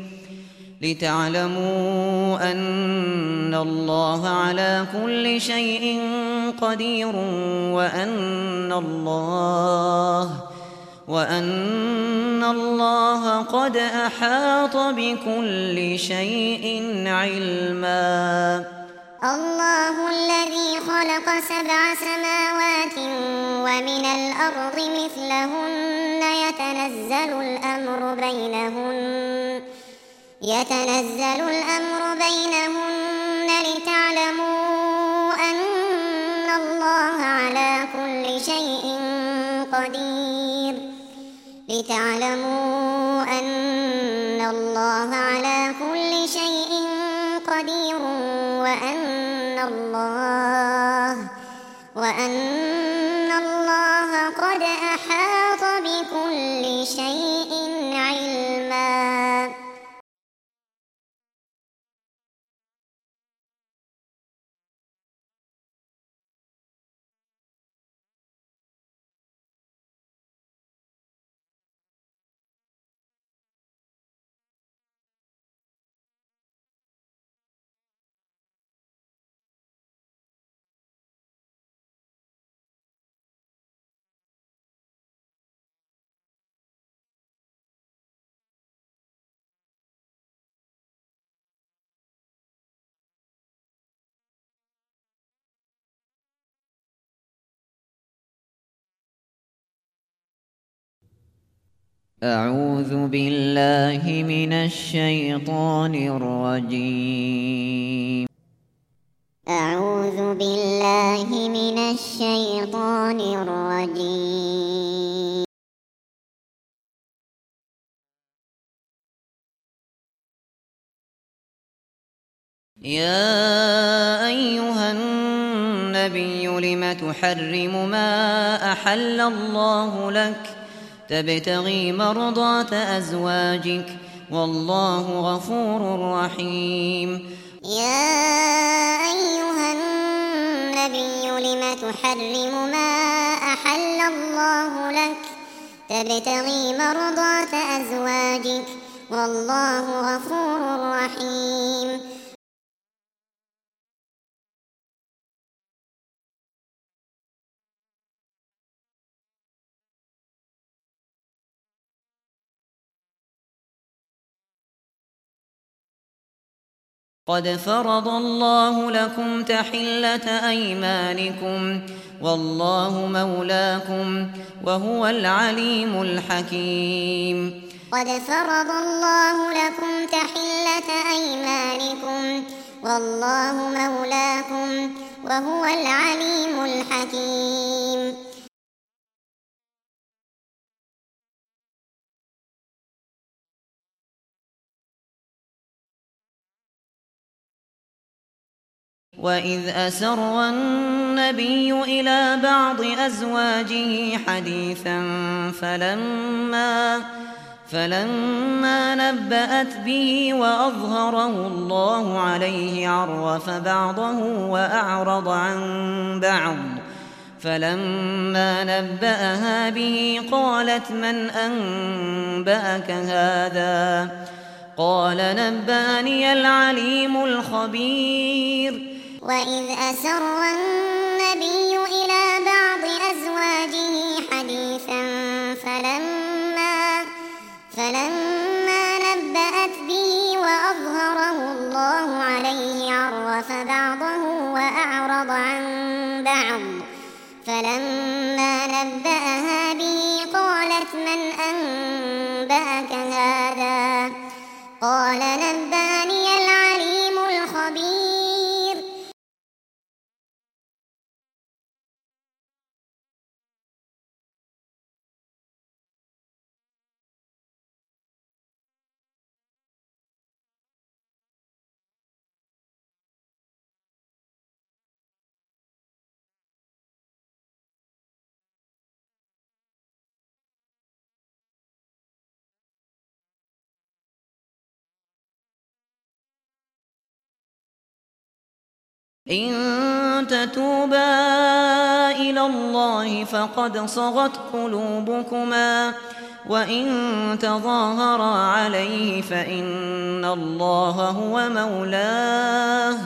لتعلموا أن الله على كل شيء قدير وأن الله وأن الله قد أحاط بكل شيء علما. الله الذي خلق سبع سماوات ومن الأرض مثلهن يتنزل الأمر بينهن يتنزل الأمر بينهن لتعلموا أن الله على كل شيء قدير لتعلموا أن الله على كل شيء قدير وأن الله وأن الله قد أحاط بكل شيء علما. أعوذ بالله من الشيطان الرجيم. أعوذ بالله من الشيطان الرجيم. يا أيها النبي لم تحرم ما أحل الله لك تبتغي مرضات أزواجك والله غفور رحيم. يا أيها النبي لم تحرم ما أحل الله لك تبتغي مرضات أزواجك والله غفور رحيم. قد فرض الله لكم تحلة أيمانكم والله مولاكم وهو العليم الحكيم. قد فرض الله لكم تحلة أيمانكم والله مولاكم وهو العليم الحكيم. وإذ أسر النبي إلى بعض أزواجه حديثا فلما فلما نبأت به وأظهره الله عليه عرف بعضه وأعرض عن بعض فلما نبأها به قالت من أنبأك هذا قال نبأني العليم الخبير. وإذ أسر النبي إلى بعض أزواجه حديثا فلما فلما نبأت به وأظهره الله عليه عرف بعضه وأعرض عن بعض فلما نبأها به قالت من أنبأك هذا قال نبأني العليم الخبير. إن تتوبا إلى الله فقد صغت قلوبكما وإن تظاهرا عليه فإن الله هو مولاه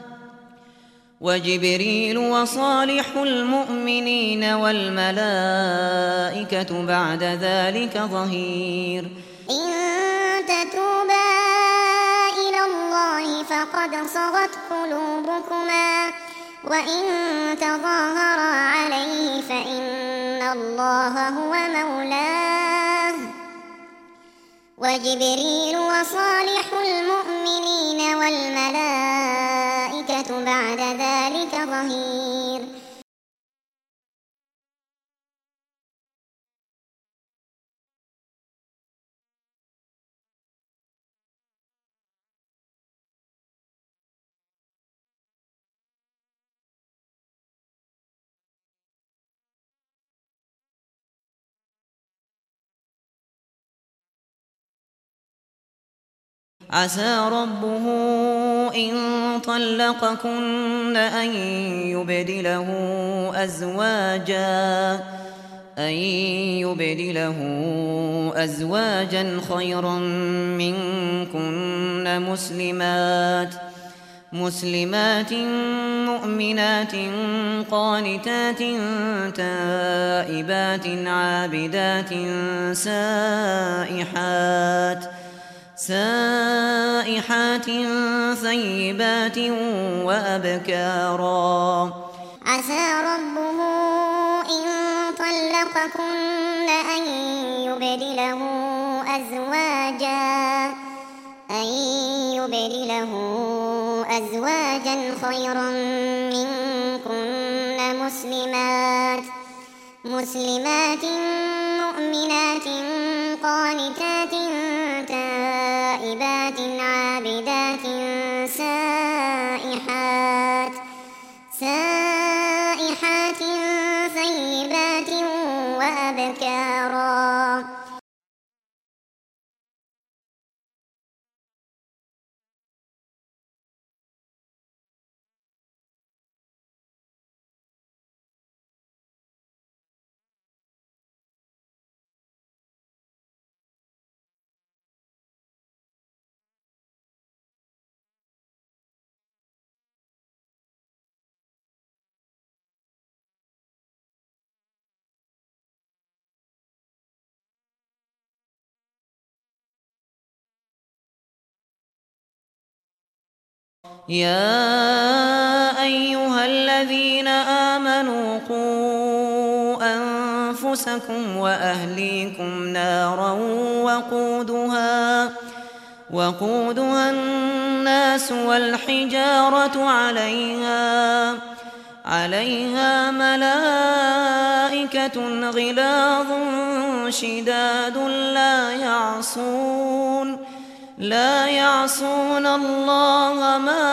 وجبريل وصالح المؤمنين والملائكة بعد ذلك ظهير. إن تتوبا إلى الله فقد صغت قلوبكما وإن تظاهرا عليه فإن الله هو مولاه وجبريل وصالح المؤمنين والملائكة بعد ذلك ظهير. عسى ربه إن طلقكن أن يبدله أزواجا أن يبدله أزواجا خيرا منكن مسلمات مسلمات مؤمنات قانتات تائبات عابدات سائحات سائحات ثيبات وأبكارا. عسى ربه إن طلقكن أن يبدله أزواجا أن يبدله أزواجا خيرا منكن مسلمات مسلمات مؤمنات قانتات تائبات عابدات سائحات سائحات ثيبات وأبكارا. يا أيها الذين آمنوا قوا أنفسكم وأهليكم نارا وقودها وقودها الناس والحجارة عليها عليها ملائكة غلاظ شداد لا يعصون لا يعصون الله ما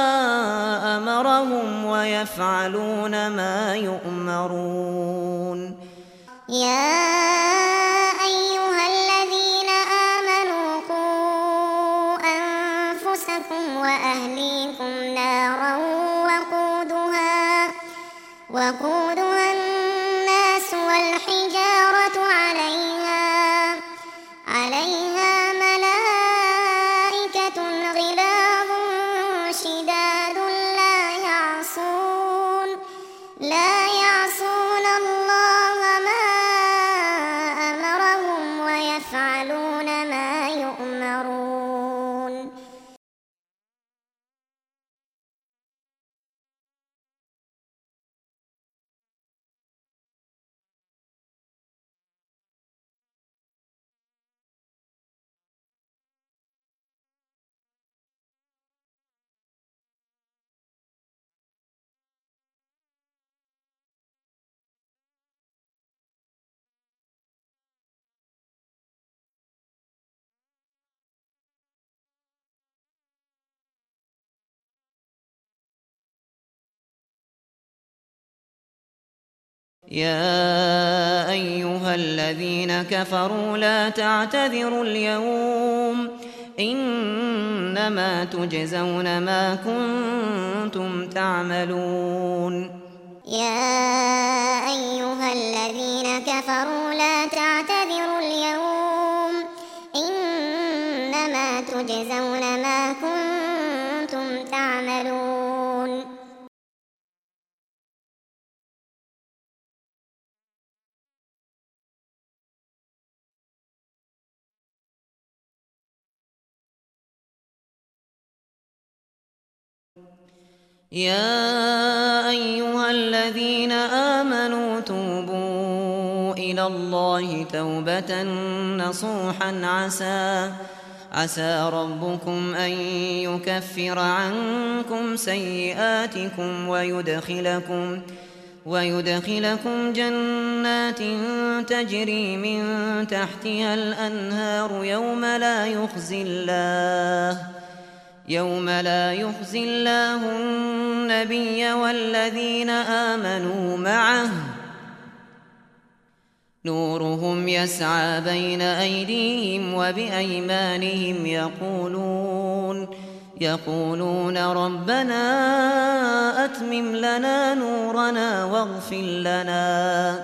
أمرهم ويفعلون ما يؤمرون. يا أيها الذين آمنوا قوا أنفسكم وأهليكم نارا وقودها وقودها الناس والحجارة عليها عليها ملائكة غلاظ شداد لا يعصون لا يعصون الله ما أمرهم ويفعلون ما يؤمرون. يا أيها الذين كفروا لا تعتذروا اليوم إنما تجزون ما كنتم تعملون. يا أيها الذين كفروا لا تعتذروا اليوم إنما تجزون ما كنتم تعملون. يا أيها الذين آمنوا توبوا إلى الله توبة نصوحا عسى عسى ربكم أن يكفر عنكم سيئاتكم ويدخلكم ويدخلكم جنات تجري من تحتها الأنهار يوم لا يخزي الله يوم لا يخزي الله النبي والذين آمنوا معه نورهم يسعى بين أيديهم وبأيمانهم يقولون يقولون ربنا أتمم لنا نورنا واغفر لنا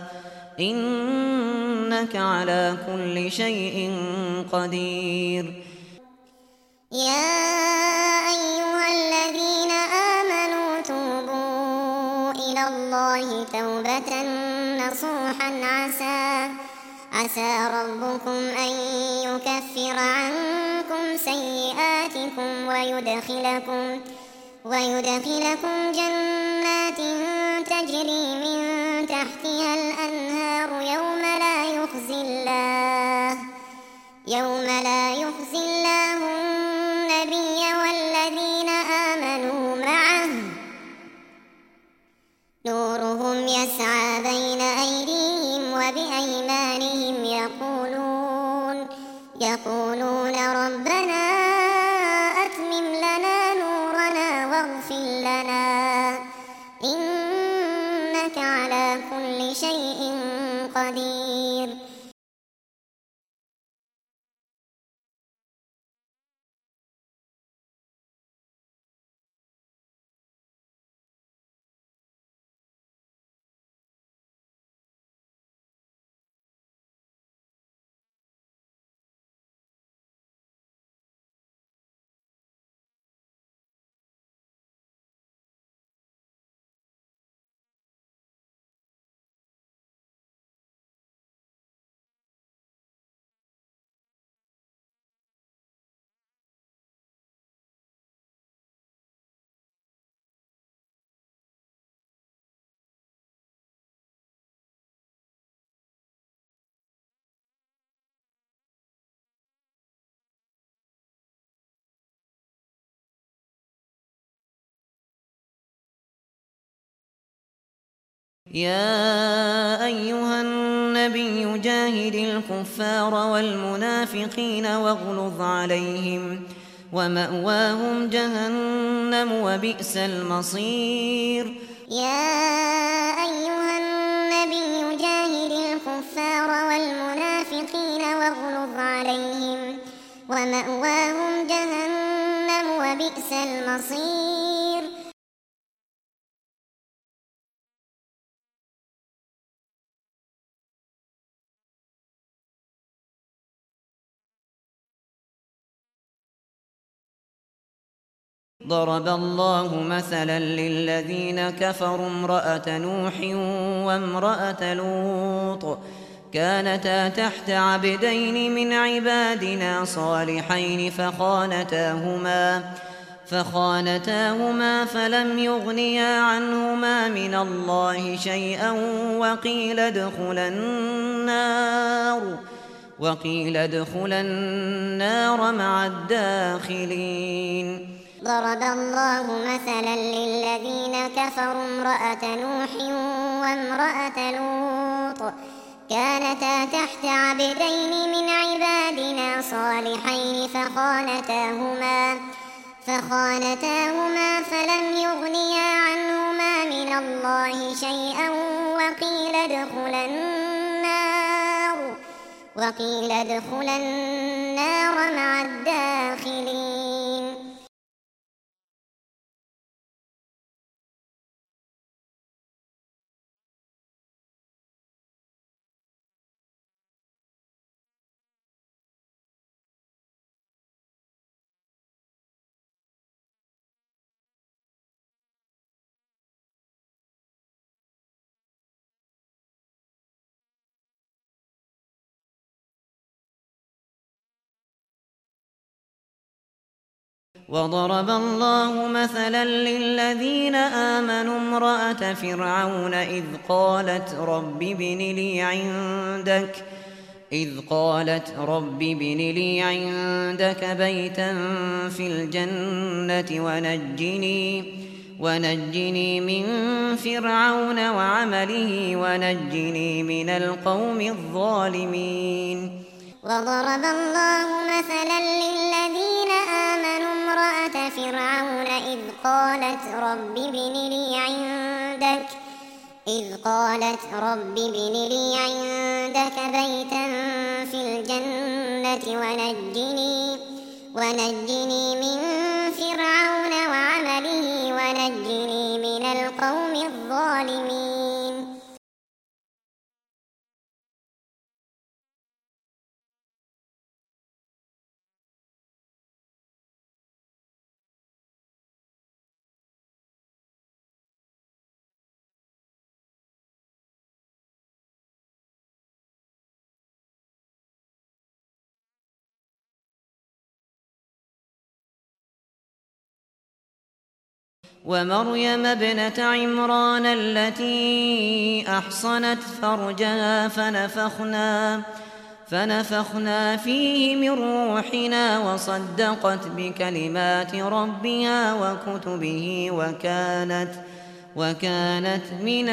إنك على كل شيء قدير. يا أيها الذين آمنوا توبوا إلى الله توبة نصوحا عسى عسى ربكم أن يكفر عنكم سيئاتكم ويدخلكم ويدخلكم جنات تجري من تحتها الأنهار يوم لا يخزي الله يوم لا يخزي الله النبي والذين آمنوا معه نورهم يسعى بين أيديهم وبأيمانهم يقولون يقولون ربنا أتمم لنا نورنا واغفر لنا إنك على كل شيء قدير. يا أيها النبي جاهد الكفار والمنافقين واغلظ عليهم ومأواهم جهنم وبئس المصير. يا أيها النبي جاهد الكفار والمنافقين واغلظ عليهم ومأواهم جهنم وبئس المصير. ضرب الله مثلا للذين كفروا امرأة نوح وامرأة لوط كانتا تحت عبدين من عبادنا صالحين فخانتاهما فخانتاهما فلم يغنيا عنهما من الله شيئا وقيل ادخلا النار وقيل ادخلا النار مع الداخلين. ضرب الله مثلا للذين كفروا امرأة نوح وامرأة لوط كانتا تحت عبدين من عبادنا صالحين فخانتاهما فخانتاهما فلم يغنيا عنهما من الله شيئا وقيل ادخلا النار وقيل ادخلا النار مع الداخلين وضرب الله مثلا للذين آمنوا امرأة فرعون إذ قالت رب ابن لي عندك إذ قالت رب ابن لي عندك بيتا في الجنة ونجني ونجني من فرعون وعمله ونجني من القوم الظالمين. وضرب الله مثلا للذين آمنوا امرأة فرعون إذ قالت رب ابن لي عندك إذ قالت رب ابن لي عندك بيتا في الجنة ونجني ونجني من فرعون وعمله ونجني من القوم الظالمين. ومريم ابنة عمران التي أحصنت فرجها فنفخنا فنفخنا فيه من روحنا وصدقت بكلمات ربها وكتبه وكانت وكانت من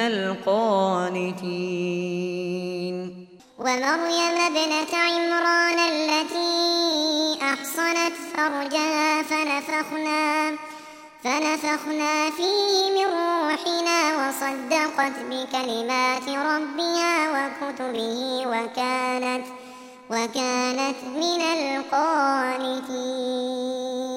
القانتين. ومريم ابنة عمران التي أحصنت فرجها فنفخنا فنفخنا فيه من روحنا وصدقت بكلمات ربها وكتبه وكانت وكانت من القانتين.